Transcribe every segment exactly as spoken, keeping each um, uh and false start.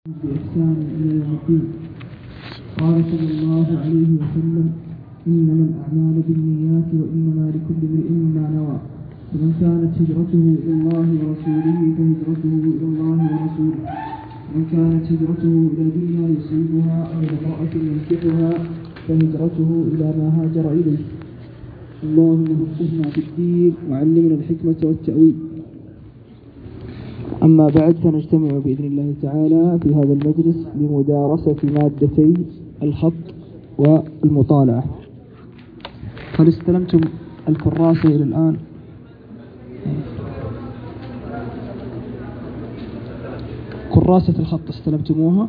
بإحسان إلى يوم الدين. قال صلى الله عليه وسلم: إنما الأعمال بالنيات وإنما لكل امرئ ما نوى، فمن كانت هجرته إلى الله ورسوله فهجرته إلى الله ورسوله، ومن كانت هجرته إلى دنيا يصيبها أو امرأة ينكحها فهجرته إلى ما هاجر إليه. اللهم فقهنا في الدين وعلمنا الحكمة والتأويل. أما بعد، فنجتمع بإذن الله تعالى في هذا المجلس لمدارسة مادتي الخط والمطالعة. هل استلمتم الكراسة إلى الآن؟ كراسة الخط استلمتموها؟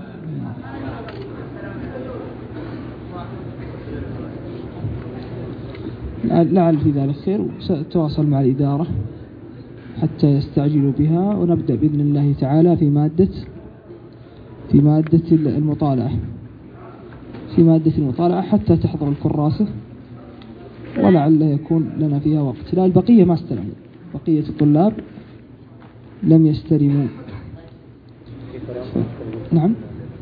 لعل في ذلك خير، وسأتواصل مع الإدارة حتى يستعجلوا بها، ونبدأ بإذن الله تعالى في مادة في مادة المطالعة في مادة المطالعة حتى تحضر الكراسة، ولعل يكون لنا فيها وقت. لا، البقية ما استلموا، بقية الطلاب لم يستلموا. نعم،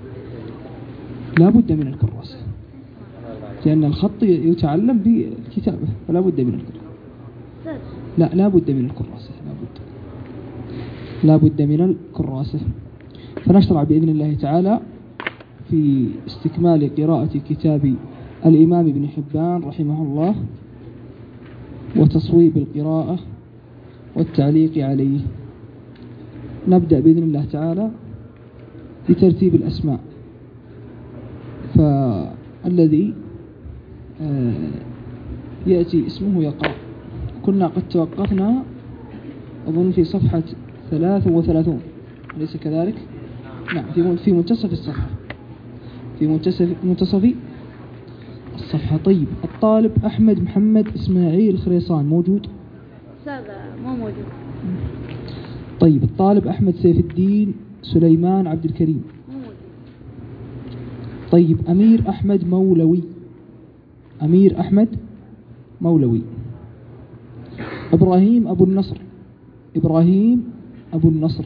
لا بد من الكراسة، لأن الخط يتعلم بالكتابة، فلا بد من الكراسة. لا لا بد من الكراسة لا بد لا بد من الكراسة. فنشرع بإذن الله تعالى في استكمال قراءة كتاب الإمام ابن حبان رحمه الله، وتصويب القراءة والتعليق عليه. نبدأ بإذن الله تعالى بترتيب الأسماء. فالذي يأتي اسمه يقرأ. كنا قد توقفنا أظن في صفحة ثلاث وثلاثون، أليس كذلك؟ نعم، في في منتصف الصفحة، في منتصف منتصف الصفحة. طيب، الطالب أحمد محمد إسماعيل خريصان موجود؟ هذا مو موجود. طيب، الطالب أحمد سيف الدين سليمان عبد الكريم مو موجود. طيب، أمير أحمد مولوي أمير أحمد مولوي إبراهيم أبو النصر إبراهيم أبو النصر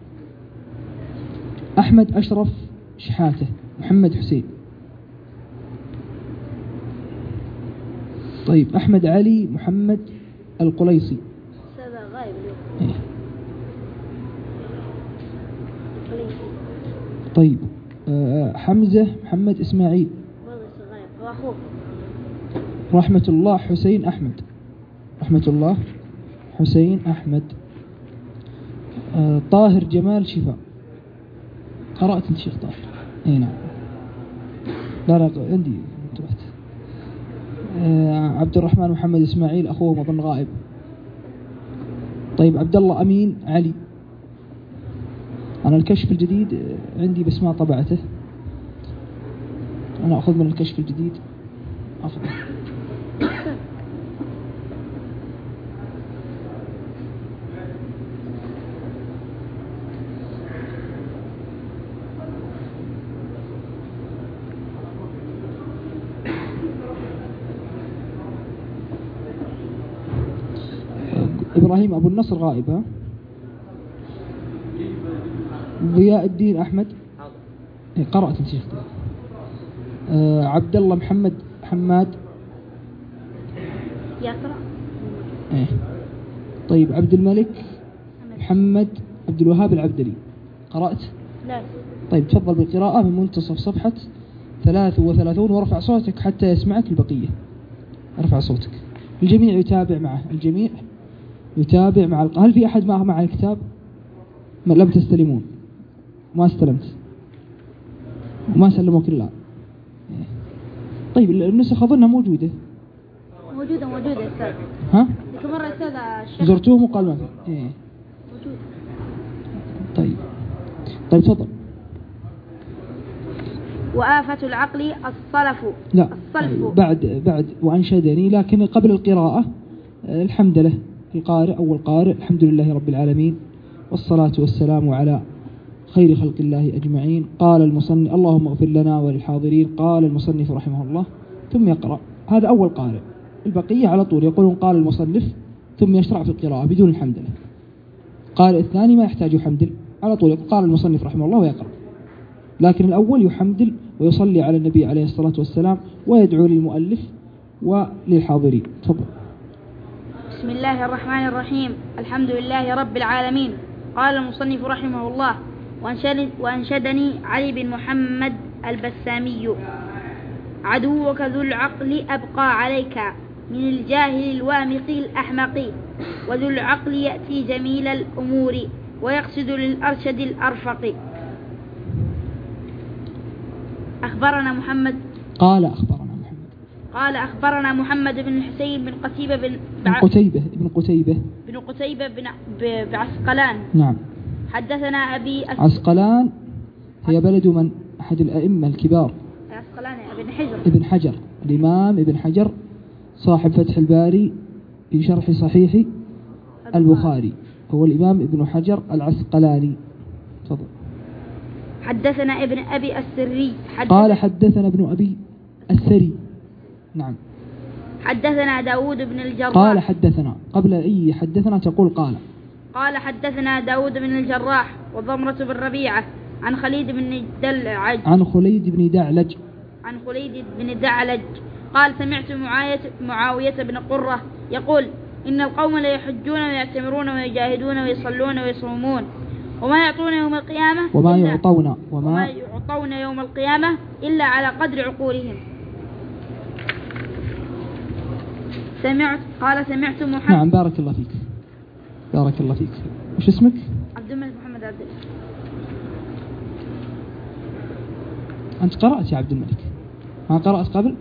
أحمد أشرف شحاتة محمد حسين. طيب، أحمد علي محمد القليصي. هذا غايب اليوم. إيه. طيب، أه حمزة محمد إسماعيل. والله غايب، هو أخوه. رحمة الله حسين أحمد رحمة الله حسين أحمد. أه طاهر جمال شفاء. قرأت انت شيخ طاهر؟ اي نعم. لا لا عندي انتبهت. أه عبد الرحمن محمد إسماعيل أخوه مظن غائب. طيب، عبد الله أمين علي. أنا الكشف الجديد عندي بس ما طبعته، أنا أخذ من الكشف الجديد أفضل. إبراهيم أبو النصر غائب. ها؟ ضياء الدين أحمد. إيه، قرأت انت شيخ. آه عبد الله محمد حماد يقرأ. إيه. طيب، عبد الملك محمد عبد الوهاب العبدلي. قرأت؟ لا. طيب، تفضل بالقراءة من منتصف صفحة ثلاث وثلاثون، ورفع صوتك حتى يسمعك البقية. ارفع صوتك، الجميع يتابع معه الجميع يتابع مع الق... هل في أحد معه مع الكتاب؟ ما لم تستلمون؟ ما استلمت وما سلموا كلها. طيب، النسخ أظنها موجودة موجودة موجودة يا أستاذ. ها؟ ذيك مرة أستاذ الشيخ زرتوهم وقال ما في. إيه. موجود. طيب طيب تفضل. وآفة العقل الصلف. لا، الصلف. بعد بعد وأنشدني، لكن قبل القراءة الحمد لله القارئ أول قارئ الحمد لله رب العالمين، والصلاة والسلام على خير خلق الله أجمعين. قال المصنف اللهم اغفر لنا وللحاضرين. قال المصنف رحمه الله، ثم يقرأ. هذا أول قارئ، البقية على طول يقولون قال المصنف ثم يشرع في القراءة بدون الحمد لله. قال الثاني ما يحتاج حمد، على طول قال المصنف رحمه الله ويقرأ. لكن الأول يحمدل ويصلي على النبي عليه الصلاة والسلام ويدعو للمؤلف وللحاضرين. تفضل. بسم الله الرحمن الرحيم. الحمد لله رب العالمين. قال المصنف رحمه الله: وأنشدني علي بن محمد البسامي: عدوك ذو العقل أبقى عليك من الجاهل الوامق الأحمق، وذو العقل يأتي جميل الأمور ويقصد للأرشد الأرفق. أخبرنا محمد قال أخبرنا محمد قال أخبرنا محمد بن الحسين بن قتيبة بن بن قتيبة بن قتيبة بن قتيبة بن بعسقلان. نعم. حدثنا أبي أس... عسقلان هي بلد من؟ أحد الأئمة الكبار. عسقلان ابن حجر ابن حجر الإمام ابن حجر صاحب فتح الباري في شرح صحيح البخاري، هو الإمام ابن حجر العسقلاني. تفضل. حدثنا ابن أبي السري حدثنا قال حدثنا ابن أبي السري. نعم. حدثنا داود بن الجراح قال حدثنا، قبل أي حدثنا تقول قال. قال حدثنا داود بن الجراح وضمرة بن ربيعة عن خليد بن دلعج عن خليد بن دعلج عن خليد بن دعلج قال: سمعت معاوية, معاوية بن قرة يقول: إن القوم لا يحجون ويعتمرون ويجاهدون ويصلون ويصومون وما يعطون يوم القيامة وما يعطون وما, وما يعطون يوم القيامة إلا على قدر عقولهم. سمعت قال سمعت محمد. نعم. بارك الله فيك بارك الله فيك. وش اسمك؟ عبد الملك محمد عبد الله. أنت قرأت يا عبد الملك؟ ما قرأت قبل؟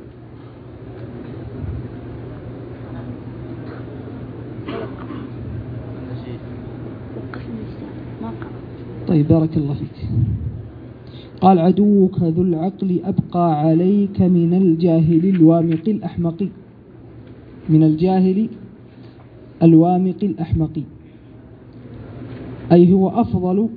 طيب بارك الله فيك. قال: عدوك ذو العقل أبقى عليك من الجاهل الوامق الأحمق. من الجاهل الوامق الأحمق، أي هو أفضل،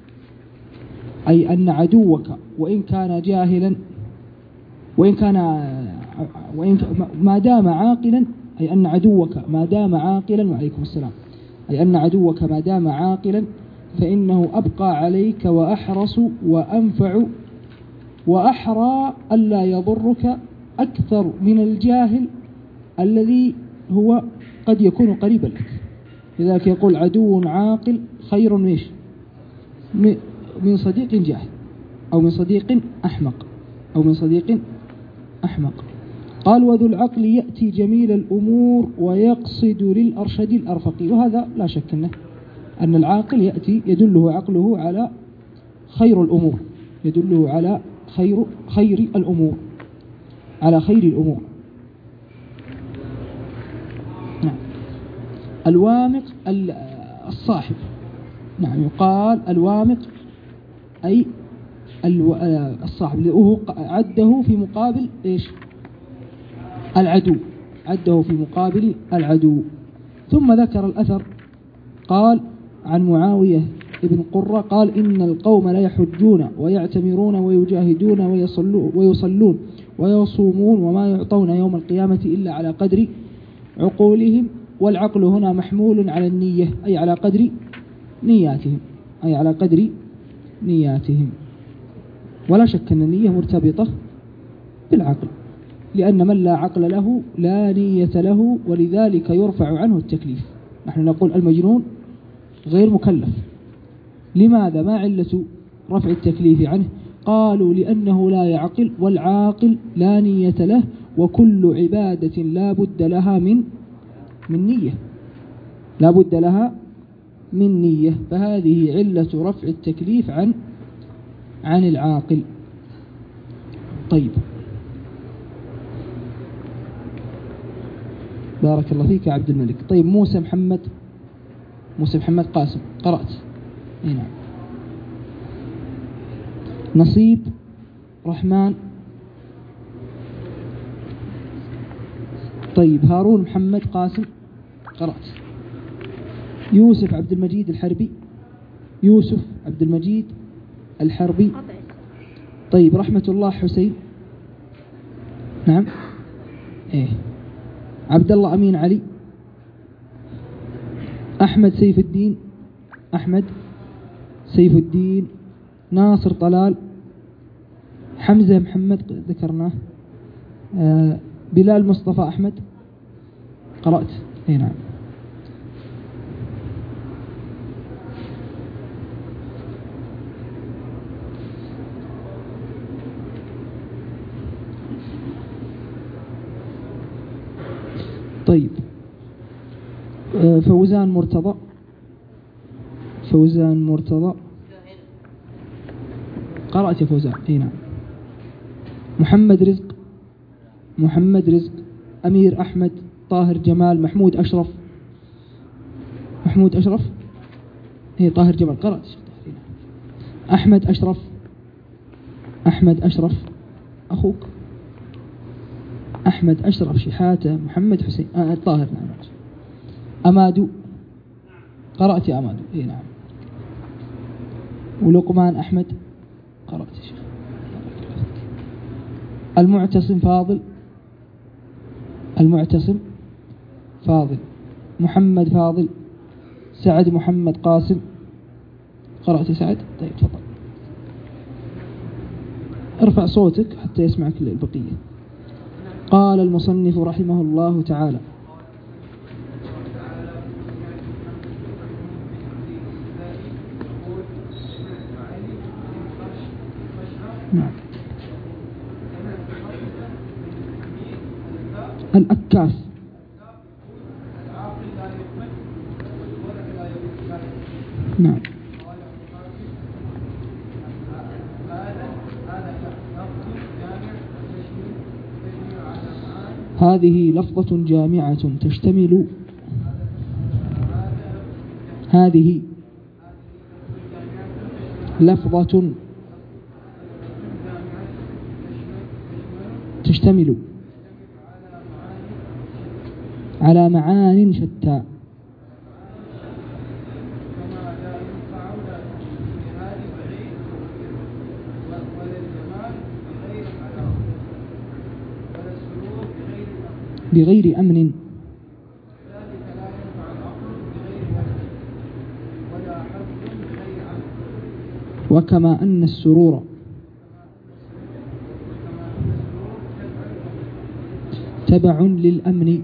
أي أن عدوك وإن كان جاهلا وإن كان وإن ما دام عاقلا، أي أن عدوك ما دام عاقلا، وعليكم السلام، أي أن عدوك ما دام عاقلا فإنه أبقى عليك وأحرص وأنفع وأحرى ألا يضرك أكثر من الجاهل الذي هو قد يكون قريبا لك. لذلك يقول: عدو عاقل خير ميش من صديق جاهل، أو من صديق أحمق، أو من صديق أحمق. قال: وذو العقل يأتي جميل الأمور ويقصد للأرشد الأرفق. وهذا لا شك أنه أن العاقل يأتي يدله عقله على خير الأمور، يدله على خير خير الأمور على خير الأمور. نعم. الوامق الصاحب. نعم. يقال الوامق أي الصاحب، لأنه عده في مقابل إيش؟ العدو، عده في مقابل العدو. ثم ذكر الأثر، قال عن معاوية ابن قرة قال: إن القوم لا يحجون ويعتمرون ويجاهدون ويصلون ويصومون وما يعطون يوم القيامة إلا على قدر عقولهم. والعقل هنا محمول على النية، أي على قدر نياتهم، أي على قدر نياتهم. ولا شك أن النية مرتبطة بالعقل، لأن من لا عقل له لا نية له، ولذلك يرفع عنه التكليف. نحن نقول المجنون غير مكلف. لماذا؟ ما علة رفع التكليف عنه؟ قالوا: لأنه لا يعقل، والعاقل لا نية له، وكل عبادة لا بد لها من من نية، لا بد لها من نية. فهذه علة رفع التكليف عن عن العاقل. طيب، بارك الله فيك يا عبد الملك. طيب، موسى محمد موسى محمد قاسم قرأت؟ اي نعم. نصيب رحمن. طيب، هارون محمد قاسم قرأت؟ يوسف عبد المجيد الحربي. يوسف عبد المجيد الحربي. طيب، رحمة الله حسين. نعم. ايه. عبد الله أمين علي. أحمد سيف الدين. أحمد سيف الدين. ناصر طلال. حمزة محمد ذكرناه. آه بلال مصطفى أحمد قرأت. اي نعم. طيب آه فوزان مرتضى. فوزان مرتضى قرأت يا فوزان. اي نعم. محمد رزق. محمد رزق. أمير أحمد. طاهر جمال. محمود أشرف. محمود أشرف. هي طاهر جمال قرأت. أحمد أشرف. أحمد أشرف أخوك. أحمد أشرف شحاتة. محمد حسين. آه طاهر. نعم. أمادو قرأت يا أمادو. إيه نعم. ولقمان أحمد قرأت يا شيخ. المعتصم فاضل. المعتصم فاضل. محمد فاضل. سعد محمد قاسم قرأت يا سعد. طيب تفضل ارفع صوتك حتى يسمعك البقية. قال المصنف رحمه الله تعالى: نعم. الأكاف. نعم. هذه لفظة جامعة تشتمل. هذه لفظة تشتمل على معان شتى. بغير أمن. وكما أن السرور تبع للأمن.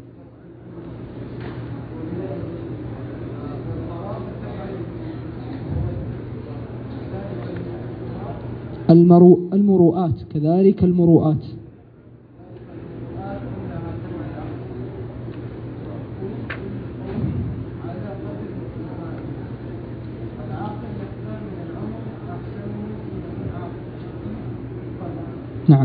المرو المروءات كذلك المروءات. نعم.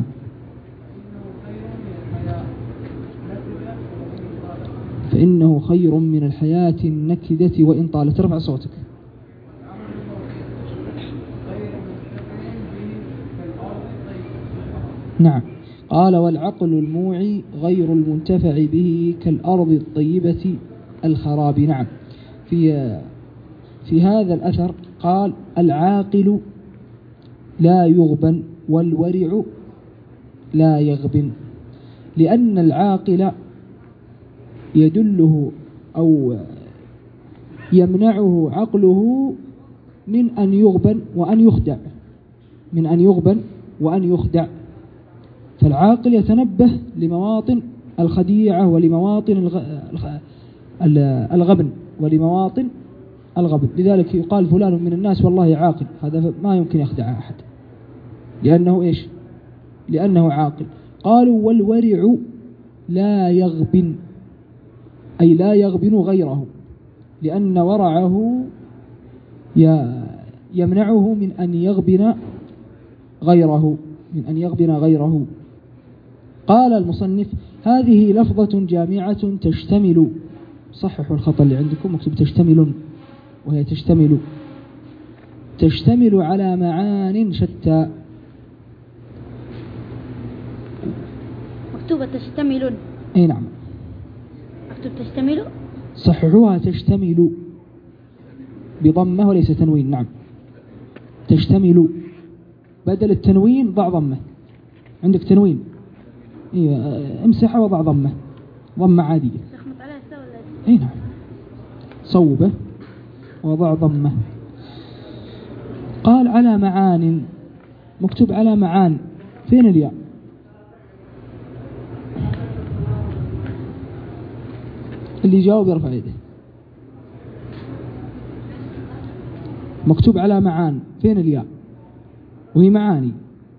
فإنه خير من الحياة النكدة وإن طالت. رفع صوتك. نعم. قال: والعقل الموعي غير المنتفع به كالأرض الطيبة الخراب. نعم. في في هذا الأثر قال: العاقل لا يغبن والورع لا يغبن، لأن العاقل يدله أو يمنعه عقله من أن يغبن وأن يخدع. من أن يغبن وأن يخدع. فالعاقل يتنبه لمواطن الخديعة ولمواطن الغبن ولمواطن الغبن. لذلك يقال فلان من الناس والله عاقل، هذا ما يمكن يخدع أحد لأنه إيش؟ لأنه عاقل. قالوا: والورع لا يغبن، أي لا يغبن غيره، لأن ورعه يمنعه من أن يغبن غيره من أن يغبن غيره. قال المصنف: هذه لفظة جامعة تشتمل. صححوا الخطأ اللي عندكم، مكتوب تشتمل وهي تشتمل. تشتمل على معان شتى. مكتوبة تشتمل. اي نعم. مكتوب تشتمل. صححوها تشتمل بضمة وليس تنوين. نعم. تشتمل بدل التنوين ضع ضمة. عندك تنوين، ايوه، امسحه وضع ضمة، ضمة عادية. اي نعم. صوبه وضع ضمة. قال: على معان مكتوب على معاني. فين الياء؟ اللي يجاوب يرفع يده. مكتوب على معان، فين الياء؟ وهي معاني.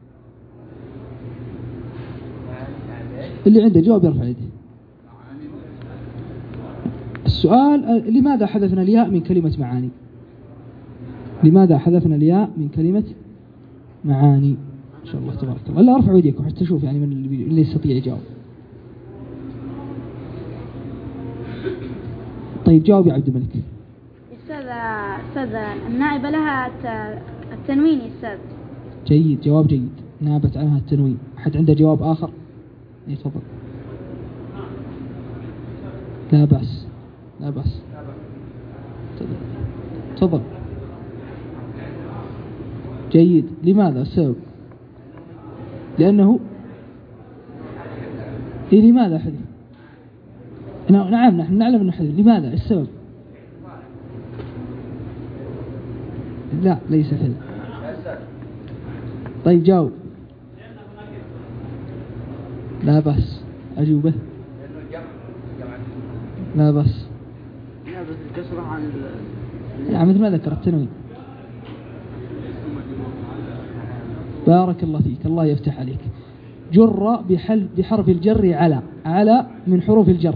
اللي عنده جواب يرفع يده. السؤال: لماذا حذفنا الياء من كلمة معاني؟ لماذا حذفنا الياء من كلمة معاني؟ إن شاء الله تبارك الله. لا ارفعوا يديكم حتى تشوف يعني من اللي يستطيع يجاوب. طيب جاوب يا عبد الملك. أستاذ أستاذ النائبة لها التنوين يا أستاذ. جيد، جواب جيد. نابت عنها التنوين. أحد عنده جواب آخر؟ يتفضل. لا بأس، لا بأس. تفضل. جيد. لماذا؟ السبب؟ لأنه إيه لماذا حذف؟ نعم نحن نعلم أنه حذف. لماذا؟ السبب؟ لا ليس حذف. طيب جاوب. لا بأس. أجوبة. لا بأس. نعم مثل ما ذكر التنوين. بارك الله فيك، الله يفتح عليك. جر بحرف الجر على، على من حروف الجر.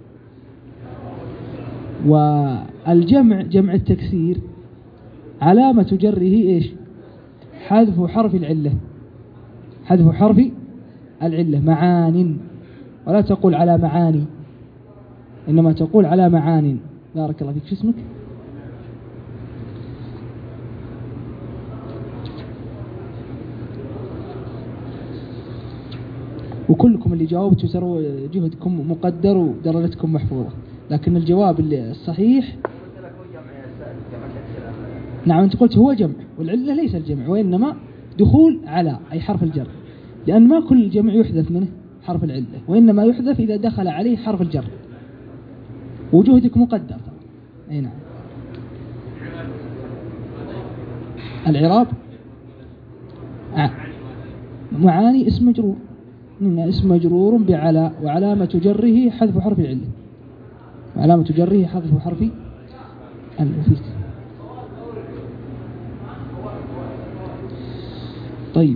والجمع جمع التكسير علامة جره إيش؟ حذف حرف العلة، حذف حرف العلة. معان، ولا تقول على معاني، إنما تقول على معان. بارك الله فيك. شو اسمك؟ وكلكم اللي جاوبتوا ترى جهدكم مقدر ودرجتكم محفوظة، لكن الجواب اللي الصحيح نعم أنت قلت هو جمع، والعلة ليس الجمع وإنما دخول على أي حرف الجر، لأن ما كل الجمع يحذف منه حرف العلة، وإنما يحذف إذا دخل عليه حرف الجر. وجهدك مقدر. أي نعم. العراب آه. معاني اسم مجرور، إن اسم مجرور بعلى، وعلامة جره حذف حرف العلة، وعلامة جره حذف حرف الفيك. طيب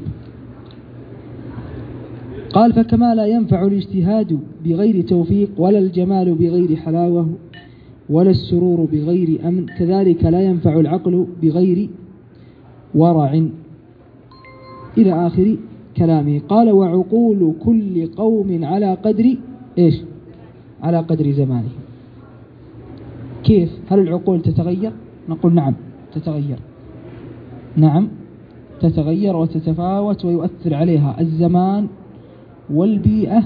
قال: فكما لا ينفع الاجتهاد بغير توفيق، ولا الجمال بغير حلاوة، ولا السرور بغير أمن، كذلك لا ينفع العقل بغير ورع، إلى آخر كلامه. قال: وعقول كل قوم على قدر إيش؟ على قدر زمانه. كيف؟ هل العقول تتغير؟ نقول نعم تتغير، نعم تتغير وتتفاوت، ويؤثر عليها الزمان والبيئة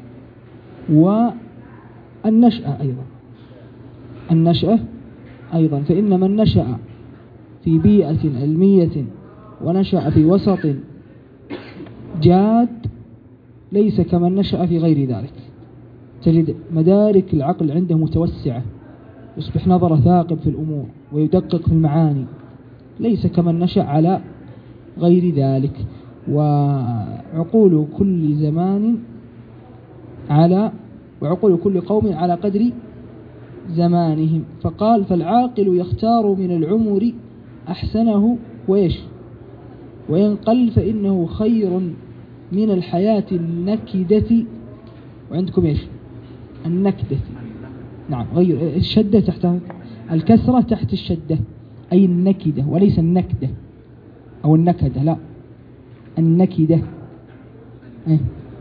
والنشأة أيضا، النشأة أيضا. فإن من نشأ في بيئة علمية ونشأ في وسط جاد ليس كمن نشأ في غير ذلك. تجد مدارك العقل عنده متوسعة، يصبح نظر ثاقب في الأمور ويدقق في المعاني، ليس كمن نشأ على غير ذلك. وعقول كل زمان على وعقول كل قوم على قدر زمانهم. فقال: فالعاقل يختار من العمر أحسنه وإيش؟ وإن قل فإنه خير من الحياة النكدة. وعندكم إيش؟ النكدة. نعم، غير الشدة تحت الكسرة تحت الشدة، أي النكدة وليس النكدة أو النكدة، لا النكدة. إيه؟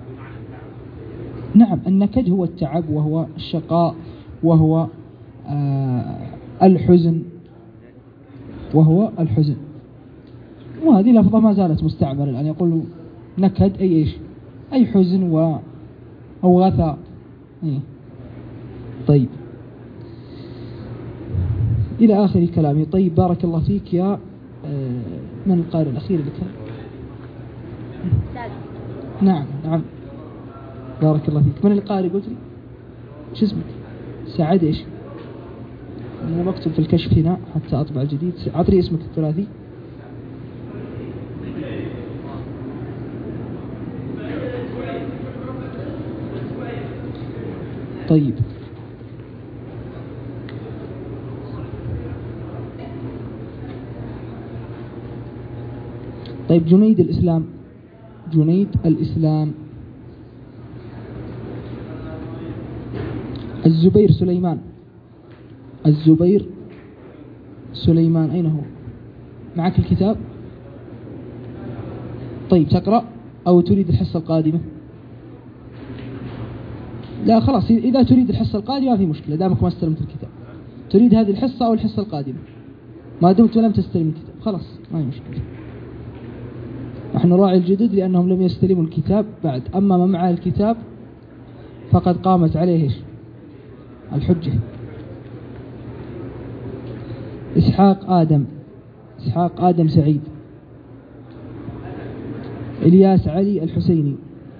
نعم، النكد هو التعب وهو الشقاء وهو آه الحزن، وهو الحزن. وهذه لفظة ما زالت مستعملة الآن، يقول نكد أي إيش؟ أي حزن و أو غثاء. إيه؟ طيب إلى آخر كلامي. طيب بارك الله فيك يا آه من القارئ الأخير اللي كان؟ نعم نعم بارك الله فيك. من القارئ قلت لي؟ شو اسمك؟ سعد إيش؟ أنا بكتب في الكشف هنا حتى أطبع الجديد. أعطني اسمك الثلاثي. طيب طيب جنيد الإسلام جنيد الإسلام الزبير سليمان الزبير سليمان أين هو؟ معك الكتاب؟ طيب تقرأ أو تريد الحصة القادمة؟ لا خلاص، إذا تريد الحصة القادمة في مشكلة دامك ما استلمت الكتاب. تريد هذه الحصة أو الحصة القادمة؟ ما دمت لم تستلم الكتاب خلاص ما هي مشكلة. نحن نراعي الجدد لأنهم لم يستلموا الكتاب بعد، أما من معه الكتاب فقد قامت عليه الحجة. إسحاق آدم إسحاق آدم سعيد إلياس علي الحسيني.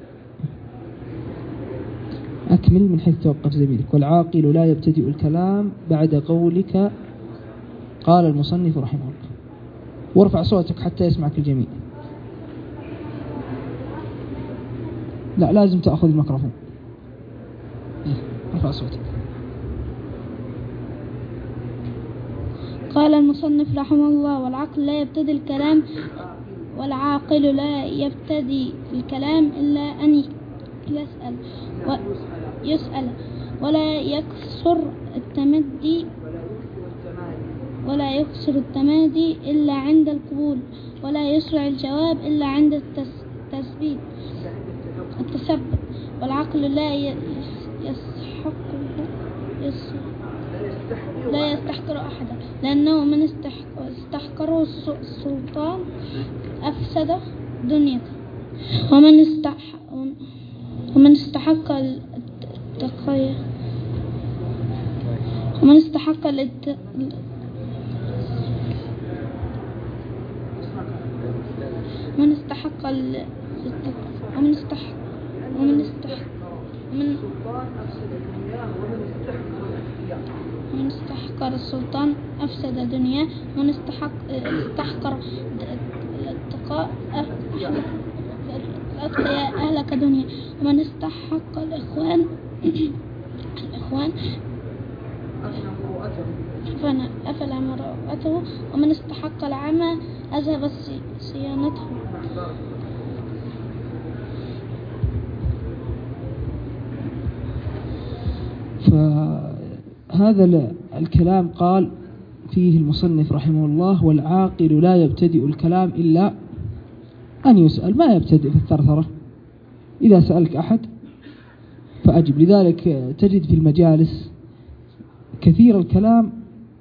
أكمل من حيث توقف زميلك. والعاقل لا يبتدئ الكلام بعد قولك قال المصنف رحمه الله. وارفع صوتك حتى يسمعك الجميع. لا لازم تأخذ الميكروفون. ارفع صوتك. قال المصنف رحمه الله: والعقل لا يبتدي الكلام والعاقل لا يبتدي الكلام إلا أن يسأل ويسأل ولا يكسر التمدي ولا يكسر التمادي إلا عند القبول، ولا يسرع الجواب إلا عند التثبيت التثبت. والعقل لا يسحق لا يستحقر أحدا، لأنه من استحقره السلطان أفسد دنيته، ومن استح ومن استحق التقية ومن استحق الت... من استحق ال... ومن استحق ومن استحق ومن ومن استحقر السلطان أفسد دنياه، ومن استحق استحقر الاتقاء الأتقياء أهلك دنيا، ومن استحق الإخوان الإخوان أفل مروءته، ومن استحق العمى أذهب صيانته. فهذا الكلام قال فيه المصنف رحمه الله: والعاقل لا يبتدئ الكلام إلا أن يسأل، ما يبتدئ في الثرثرة. إذا سألك أحد فأجب. لذلك تجد في المجالس كثير الكلام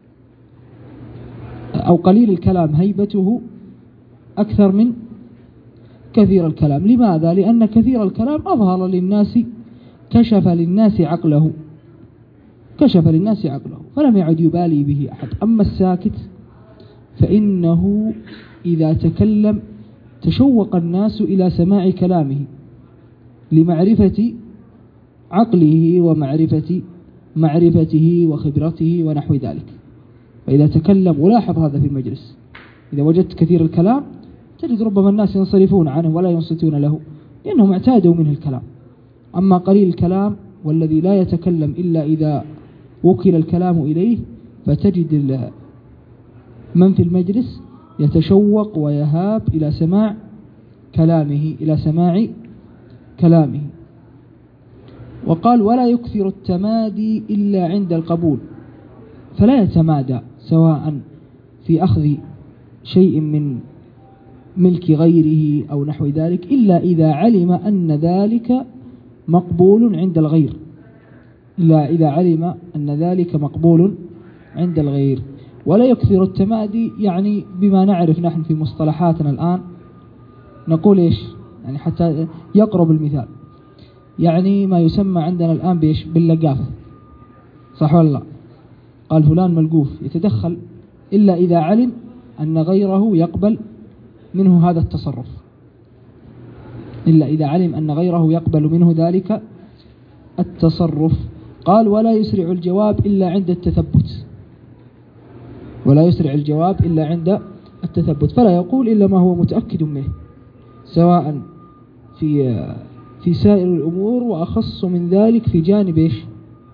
أو قليل الكلام هيبته أكثر من كثير الكلام. لماذا؟ لأن كثير الكلام أظهر للناس، كشف للناس عقله كشف للناس عقله فلم يعد يبالي به أحد. أما الساكت فإنه إذا تكلم تشوق الناس إلى سماع كلامه لمعرفة عقله ومعرفة معرفته وخبرته ونحو ذلك. فإذا تكلم، ولاحظ هذا في المجلس، إذا وجدت كثير الكلام تجد ربما الناس ينصرفون عنه ولا ينصتون له لأنهم اعتادوا منه الكلام. أما قليل الكلام والذي لا يتكلم إلا إذا وكل الكلام إليه فتجد من في المجلس يتشوق ويهاب إلى سماع كلامه إلى سماع كلامه. وقال: ولا يكثر التمادي إلا عند القبول، فلا يتمادى سواء في أخذ شيء من ملك غيره أو نحو ذلك إلا إذا علم أن ذلك مقبول عند الغير إلا إذا علم أن ذلك مقبول عند الغير. ولا يكثر التمادي يعني بما نعرف نحن في مصطلحاتنا الآن نقول إيش، يعني حتى يقرب المثال، يعني ما يسمى عندنا الآن بإيش، باللقافة، صح ولا لا؟ قال فلان ملقوف، يتدخل إلا إذا علم أن غيره يقبل منه هذا التصرف إلا إذا علم أن غيره يقبل منه ذلك التصرف. قال: ولا يسرع الجواب إلا عند التثبت ولا يسرع الجواب إلا عند التثبت فلا يقول إلا ما هو متأكد منه، سواء في في سائر الأمور، وأخص من ذلك في جانب إيش؟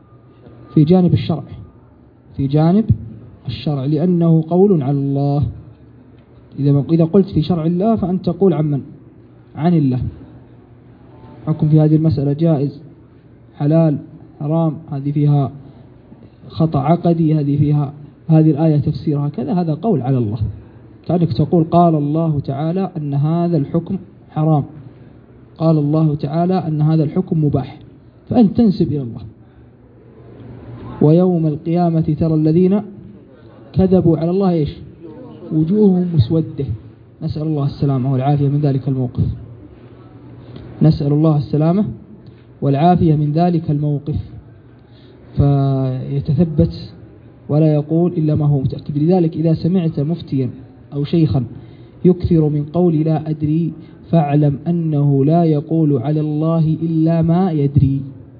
في جانب الشرع، في جانب الشرع، لأنه قول على الله. إذا إذا قلت في شرع الله فأنت تقول عن من؟ عن الله. حكم في هذه المسألة جائز، حلال، حرام، هذه فيها خطأ عقدي، هذه فيها هذه الآية تفسيرها كذا، هذا قول على الله. كأنك تقول قال الله تعالى أن هذا الحكم حرام، قال الله تعالى أن هذا الحكم مباح، فأنت تنسب إلى الله. ويوم القيامة ترى الذين كذبوا على الله إيش؟ وجوههم مسودة. نسأل الله السلامة والعافية من ذلك الموقف، نسأل الله السلامة والعافية من ذلك الموقف. فيتثبت ولا يقول إلا ما هو متأكد. لذلك إذا سمعت مفتيا أو شيخا يكثر من قول لا أدري فاعلم أنه لا يقول على الله إلا ما يدري.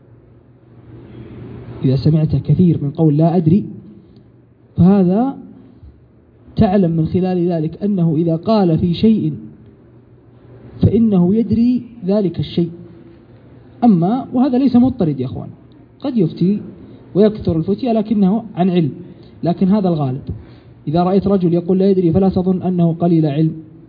إذا سمعت كثير من قول لا أدري فهذا تعلم من خلال ذلك أنه إذا قال في شيء فإنه يدري ذلك الشيء. أما وهذا ليس مضطرد يا أخوان، قد يفتي ويكثر الفتية لكنه عن علم، لكن هذا الغالب. إذا رأيت رجل يقول لا يدري فلا تظن أنه قليل علم،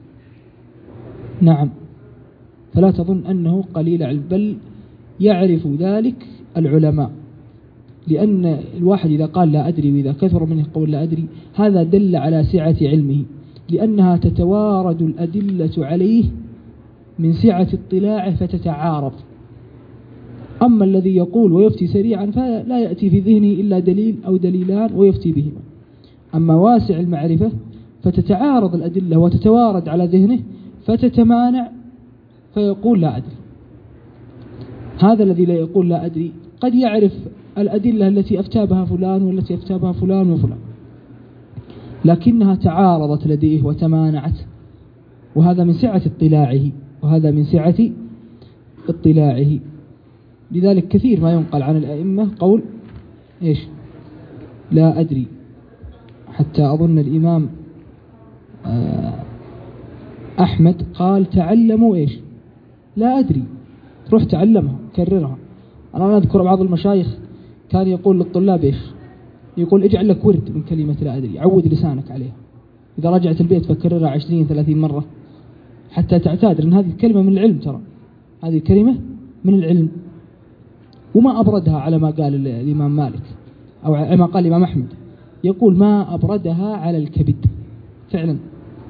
نعم، فلا تظن أنه قليل علم، بل يعرف ذلك العلماء. لأن الواحد إذا قال لا أدري وإذا كثر منه قول لا أدري هذا دل على سعة علمه، لأنها تتوارد الأدلة عليه من سعة اطلاعه فتتعارض. أما الذي يقول ويفتي سريعا فلا يأتي في ذهنه إلا دليل أو دليلان ويفتي بهما. أما واسع المعرفة فتتعارض الأدلة وتتوارد على ذهنه فتتمانع فيقول لا أدري. هذا الذي لا يقول لا أدري قد يعرف الأدلة التي أفتى بها فلان والتي أفتى بها فلان وفلان، لكنها تعارضت لديه وتمانعت، وهذا من سعة اطلاعه وهذا من سعة اطلاعه. لذلك كثير ما ينقل عن الأئمة قول إيش؟ لا أدري. حتى أظن الإمام أحمد قال تعلموا إيش؟ لا أدري، روح تعلمها كررها. أنا أذكر بعض المشايخ كان يقول للطلاب إيش؟ يقول اجعل لك ورد من كلمة لا أدري، عود لسانك عليها، إذا رجعت البيت فكررها عشرين ثلاثين مرة حتى تعتاد، لأن هذه الكلمة من العلم، ترى هذه الكلمة من العلم. وما أبردها على ما قال الإمام مالك أو على ما قال الإمام أحمد، يقول ما أبردها على الكبد فعلا.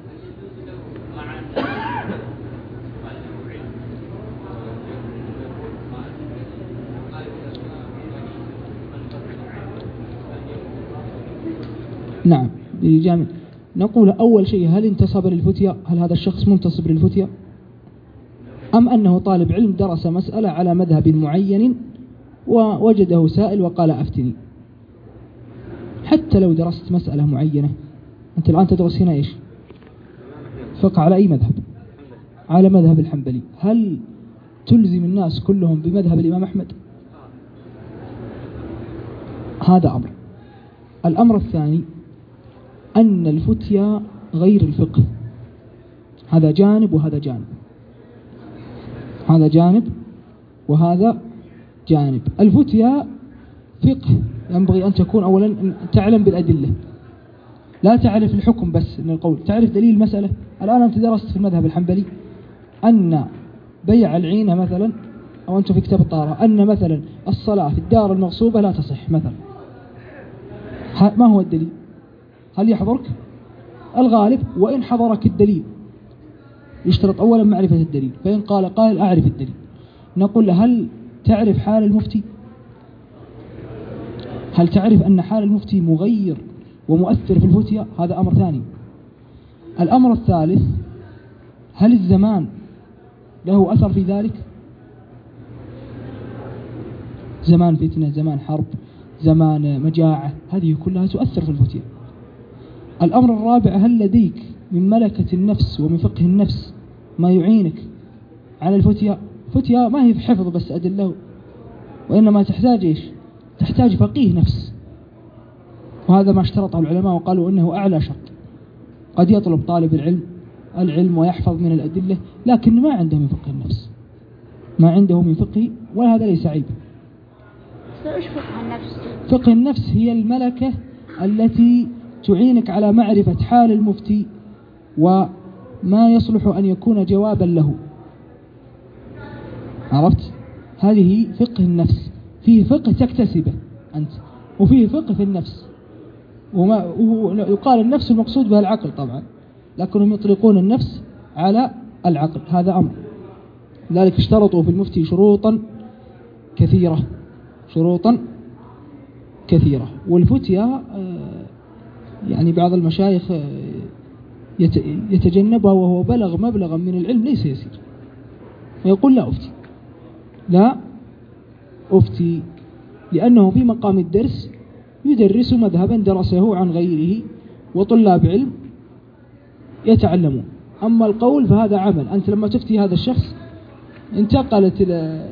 نعم بالجامع. نقول أول شيء هل انتصب للفتية؟ هل هذا الشخص منتصب للفتية أم أنه طالب علم درس مسألة على مذهب معين ووجده سائل وقال أفتني؟ حتى لو درست مسألة معينة، أنت الآن تدرس هنا إيش؟ فقه على أي مذهب؟ على مذهب الحنبلي. هل تلزم الناس كلهم بمذهب الإمام أحمد؟ هذا أمر. الأمر الثاني أن الفتية غير الفقه، هذا جانب وهذا جانب، هذا جانب وهذا جانب. الفتية فقه، ينبغي أن تكون أولا تعلم بالأدلة، لا تعرف الحكم بس من القول، تعرف دليل المسألة. الآن أنت درست في المذهب الحنبلي أن بيع العينة مثلا، أو أنت في كتاب الطهارة أن مثلا الصلاة في الدار المغصوبة لا تصح مثلا، ما هو الدليل؟ هل يحضرك الغالب؟ وإن حضرك الدليل يشترط أولا معرفة الدليل، فإن قال قائل أعرف الدليل نقول له هل تعرف حال المفتي؟ هل تعرف أن حال المفتي مغير ومؤثر في الفتية؟ هذا أمر ثاني. الأمر الثالث هل الزمان له أثر في ذلك؟ زمان فتنة، زمان حرب، زمان مجاعة، هذه كلها تؤثر في الفتية. الأمر الرابع هل لديك من ملكة النفس ومن فقه النفس ما يعينك على الفتية؟ فتية ما هي في حفظ بس أدله، وإنما تحتاج إيش؟ تحتاج فقيه نفس، وهذا ما اشترطه العلماء وقالوا إنه أعلى شرط. قد يطلب طالب العلم العلم ويحفظ من الأدلة لكن ما عنده من فقه النفس، ما عنده من فقه، وهذا ليس عيب. إيش فقه النفس؟ فقه النفس هي الملكة التي تعينك على معرفة حال المفتي وما يصلح أن يكون جوابا له. عرفت؟ هذه فقه النفس. فيه فقه تكتسبه أنت، وفيه فقه في النفس. وما يقال النفس المقصود بها العقل طبعا، لكنهم يطلقون النفس على العقل، هذا أمر. لذلك اشترطوا في المفتي شروطا كثيرة شروطا كثيرة والفتيا يعني بعض المشايخ يتجنبها وهو بلغ مبلغا من العلم ليس يسير، ويقول لا أفتي لا أفتي لأنه في مقام الدرس يدرس مذهبا درسه عن غيره وطلاب علم يتعلمون. أما القول فهذا عمل. أنت لما تفتي هذا الشخص انتقلت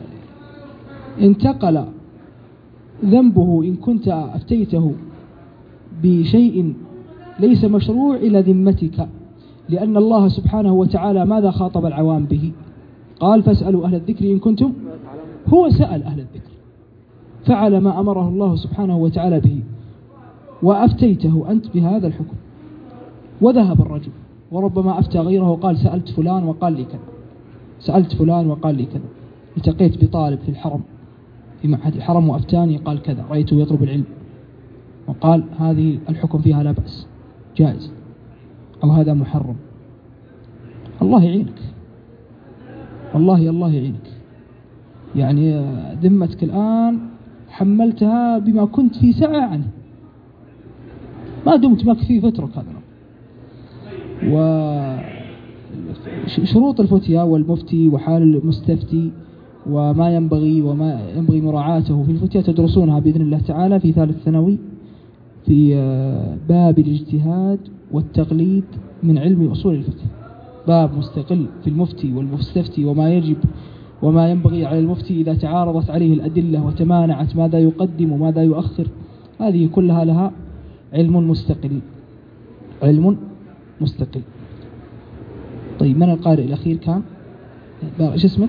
انتقل ذنبه إن كنت أفتيته بشيء ليس مشروع إلى ذمتك، لأن الله سبحانه وتعالى ماذا خاطب العوام به؟ قال فاسألوا أهل الذكر إن كنتم. هو سأل أهل الذكر، فعل ما أمره الله سبحانه وتعالى به، وأفتيته أنت بهذا الحكم. وذهب الرجل وربما أفتى غيره وقال سألت فلان وقال لي كذا، سألت فلان وقال لي كذا، التقيت بطالب في الحرم في معهد الحرم وأفتاني قال كذا، رأيته يطلب العلم وقال هذه الحكم فيها لا بأس جائز أو هذا محرم. الله يعينك والله الله يعينك. يعني ذمتك الآن حملتها بما كنت في سعة عنه، ما دمت مكفي فاترك هذا. وشروط الفتيا والمفتي وحال المستفتي وما ينبغي وما ينبغي مراعاته في الفتيا تدرسونها بإذن الله تعالى في ثالث ثانوي في باب الاجتهاد والتقليد من علم أصول الفتيا، باب مستقل في المفتي والمستفتي وما يجب وما ينبغي على المفتي إذا تعارضت عليه الأدلة وتمانعت ماذا يقدم وماذا يؤخر. هذه كلها لها علم مستقل علم مستقل. طيب من القارئ الأخير كان؟ ايش اسمك؟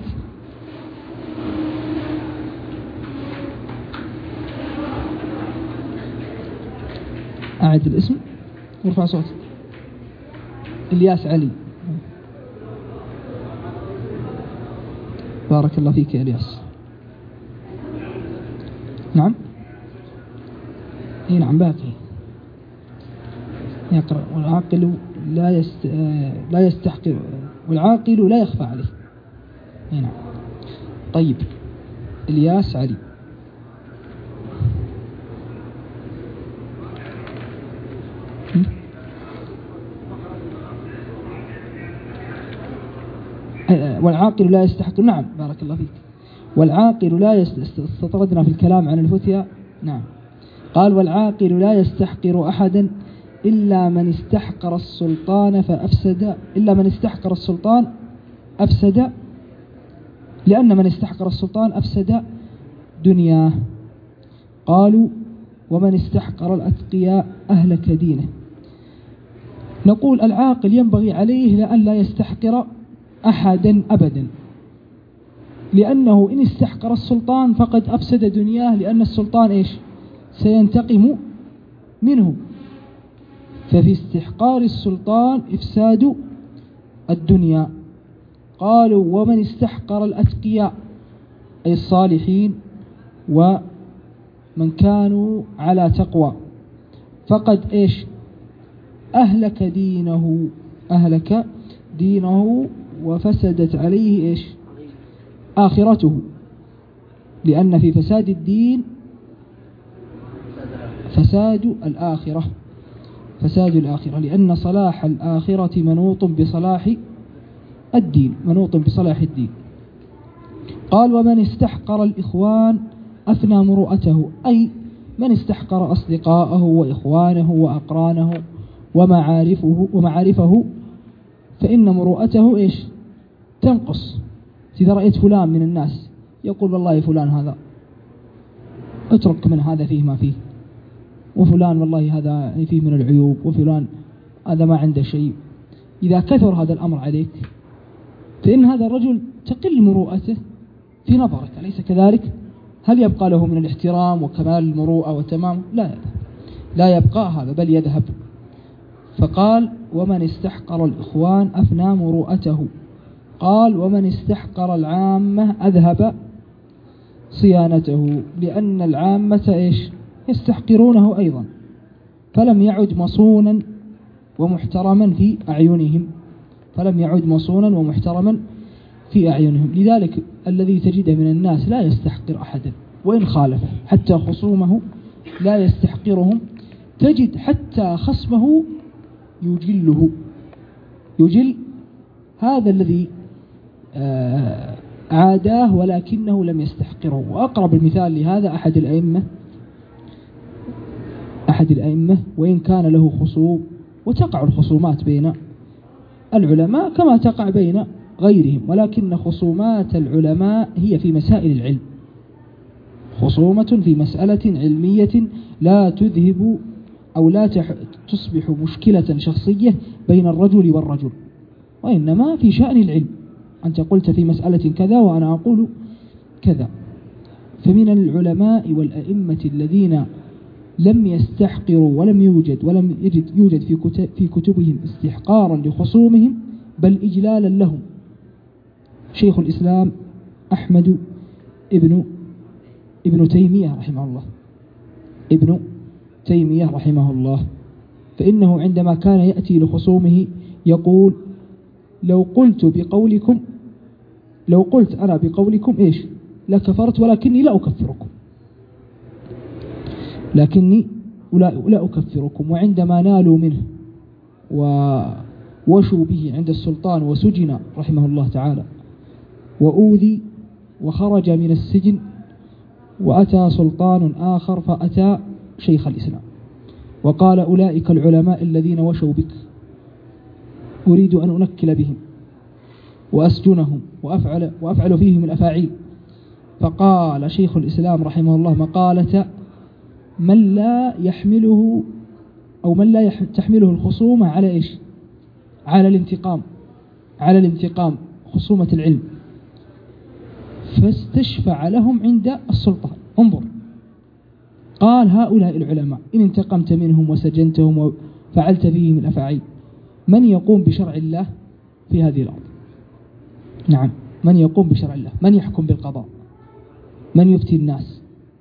أعد الاسم وارفع صوتك. إلياس علي. بارك الله فيك يا إلياس. نعم اي نعم باقي يقرأ. والعاقل لا يست... لا يستحقر والعاقل لا يخفى عليه. اي نعم. طيب إلياس علي. والعاقل لا يستحق. نعم بارك الله فيك. والعاقل لا يست... استطردنا في الكلام عن الفتيا. نعم قال والعاقل لا يستحقر أحدا إلا من استحقر السلطان فأفسد إلا من استحقر السلطان أفسد لأن من استحقر السلطان أفسد دنياه. قالوا ومن استحقر الأتقياء أهلك دينه. نقول العاقل ينبغي عليه لأن لا يستحقر أحدا أبدا، لأنه إن استحقر السلطان فقد أفسد دنياه، لأن السلطان إيش سينتقم منه، ففي استحقار السلطان إفساد الدنيا. قالوا ومن استحقر الأتقياء أي الصالحين ومن كانوا على تقوى فقد إيش أهلك دينه أهلك دينه وفسدت عليه إيش آخرته، لأن في فساد الدين فساد الآخرة فساد الآخرة لأن صلاح الآخرة منوط بصلاح الدين منوط بصلاح الدين. قال ومن استحقر الإخوان أفنى مروءته، أي من استحقر أصدقاءه وإخوانه وأقرانه ومعارفه ومعارفه فإن مروءته إيش تنقص. إذا رأيت فلان من الناس يقول والله فلان هذا اترك من هذا فيه ما فيه، وفلان والله هذا فيه من العيوب، وفلان هذا ما عنده شيء. إذا كثر هذا الأمر عليك فإن هذا الرجل تقل مروءته في نظرك، أليس كذلك؟ هل يبقى له من الاحترام وكمال المروءة وتمام؟ لا لا يبقى هذا، بل يذهب. فقال ومن استحقر الإخوان أفنى مروءته. قال ومن استحقر العامة أذهب صيانته، لأن العامة إيش؟ يستحقرونه أيضا، فلم يعد مصونا ومحترما في أعينهم، فلم يعد مصونا ومحترما في أعينهم. لذلك الذي تجده من الناس لا يستحقر أحدا وإن خالفه، حتى خصومه لا يستحقرهم. تجد حتى خصمه يجله، يجل هذا الذي عاداه ولكنه لم يستحقره. وأقرب المثال لهذا أحد الأئمة أحد الأئمة وإن كان له خصوم، وتقع الخصومات بين العلماء كما تقع بين غيرهم، ولكن خصومات العلماء هي في مسائل العلم، خصومة في مسألة علمية لا تذهب أو لا تصبح مشكلة شخصية بين الرجل والرجل، وإنما في شأن العلم. أنت قلت في مسألة كذا وأنا أقول كذا. فمن العلماء والأئمة الذين لم يستحقروا ولم يوجد ولم يجد يوجد في كتب في كتبهم استحقارا لخصومهم بل إجلالا لهم شيخ الإسلام أحمد ابن ابن تيمية رحمه الله ابن تيمية رحمه الله فإنه عندما كان يأتي لخصومه يقول لو قلت بقولكم لو قلت أنا بقولكم إيش لا كفرت، ولكني لا أكفركم لكني لا, لا أكفركم. وعندما نالوا منه ووشوا به عند السلطان وسجن رحمه الله تعالى وأوذي وخرج من السجن، وأتى سلطان آخر فأتى شيخ الإسلام وقال أولئك العلماء الذين وشوا بك أريد أن أنكل بهم وأسجنهم وأفعل, وأفعل فيهم الأفاعيل. فقال شيخ الإسلام رحمه الله مقالة من لا يحمله أو من لا تحمله الخصومة على إيش؟ على الانتقام، على الانتقام خصومة العلم، فاستشفع لهم عند السلطان. انظر، قال هؤلاء العلماء إن انتقمت منهم وسجنتهم وفعلت فيهم الأفاعيل، من يقوم بشرع الله في هذه الأرض؟ نعم، من يقوم بشرع الله؟ من يحكم بالقضاء؟ من يفتي الناس؟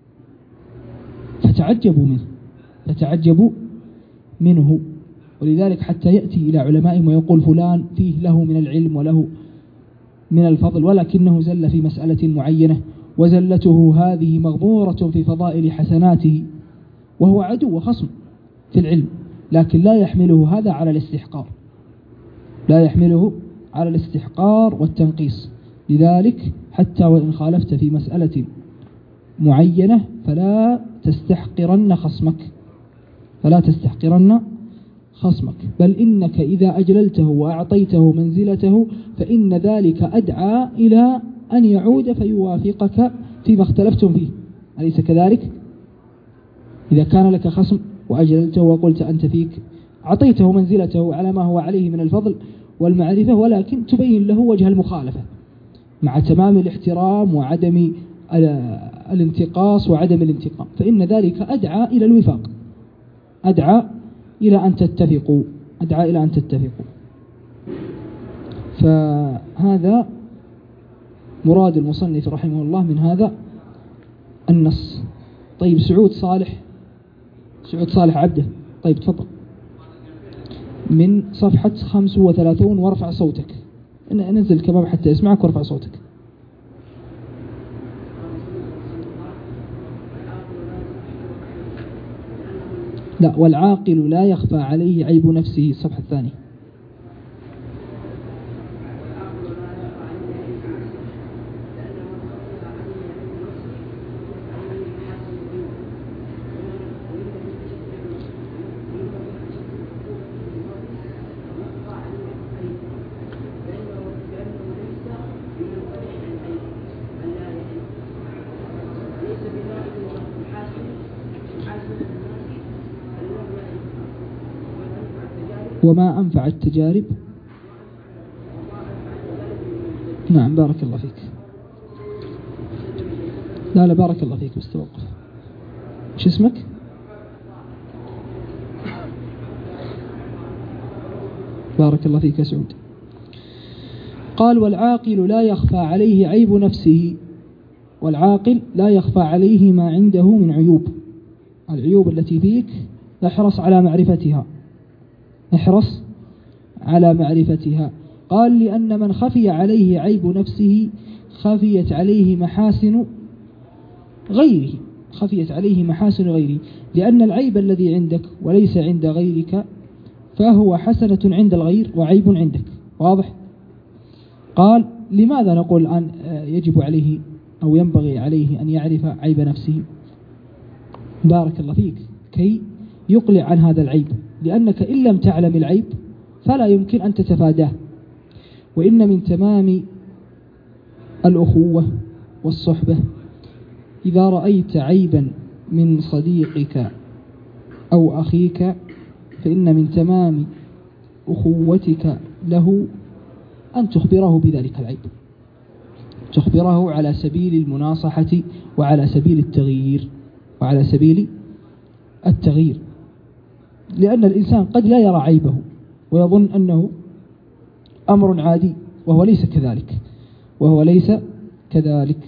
فتعجبوا منه فتعجبوا منه ولذلك حتى يأتي إلى علمائهم ويقول فلان فيه له من العلم وله من الفضل، ولكنه زل في مسألة معينة، وزلته هذه مغمورة في فضائل حسناته، وهو عدو وخصم في العلم، لكن لا يحمله هذا على الاستحقار، لا يحمله على الاستحقار والتنقيص. لذلك حتى وإن خالفت في مسألة معينة فلا تستحقرن خصمك فلا تستحقرن خصمك بل إنك إذا أجللته وأعطيته منزلته فإن ذلك أدعى إلى أن يعود فيوافقك فيما اختلفتم فيه، أليس كذلك؟ إذا كان لك خصم وأجللته وقلت أنت فيك، أعطيته منزلته على ما هو عليه من الفضل والمعرفة، ولكن تبين له وجه المخالفة مع تمام الاحترام وعدم الانتقاص وعدم الانتقام، فإن ذلك أدعى إلى الوفاق، أدعى إلى أن تتفقوا أدعى إلى أن تتفقوا فهذا مراد المصنف رحمه الله من هذا النص. طيب سعود صالح سعود صالح عبده، طيب تفضل من صفحة خمسة وثلاثون وارفع صوتك، نزل الكباب حتى يسمعك وارفع صوتك. لا، والعاقل لا يخفى عليه عيب نفسه، الصفحة الثانية. وما أنفع التجارب. نعم بارك الله فيك. لا لا بارك الله فيك، بس توقف. شو اسمك؟ بارك الله فيك يا سعود. قال والعاقل لا يخفى عليه عيب نفسه، والعاقل لا يخفى عليه ما عنده من عيوب، العيوب التي فيك احرص على معرفتها، احرص على معرفتها. قال لأن من خفي عليه عيب نفسه خفيت عليه محاسن غيره، خفيت عليه محاسن غيره، لأن العيب الذي عندك وليس عند غيرك فهو حسنة عند الغير وعيب عندك. واضح؟ قال لماذا نقول الآن يجب عليه أو ينبغي عليه أن يعرف عيب نفسه؟ بارك الله فيك، كي يقلع عن هذا العيب، لأنك إن لم تعلم العيب فلا يمكن أن تتفاداه. وإن من تمام الأخوة والصحبة إذا رأيت عيبا من صديقك أو أخيك فإن من تمام أخوتك له أن تخبره بذلك العيب، تخبره على سبيل المناصحة وعلى سبيل التغيير وعلى سبيل التغيير، لأن الإنسان قد لا يرى عيبه ويظن أنه أمر عادي وهو ليس كذلك، وهو ليس كذلك.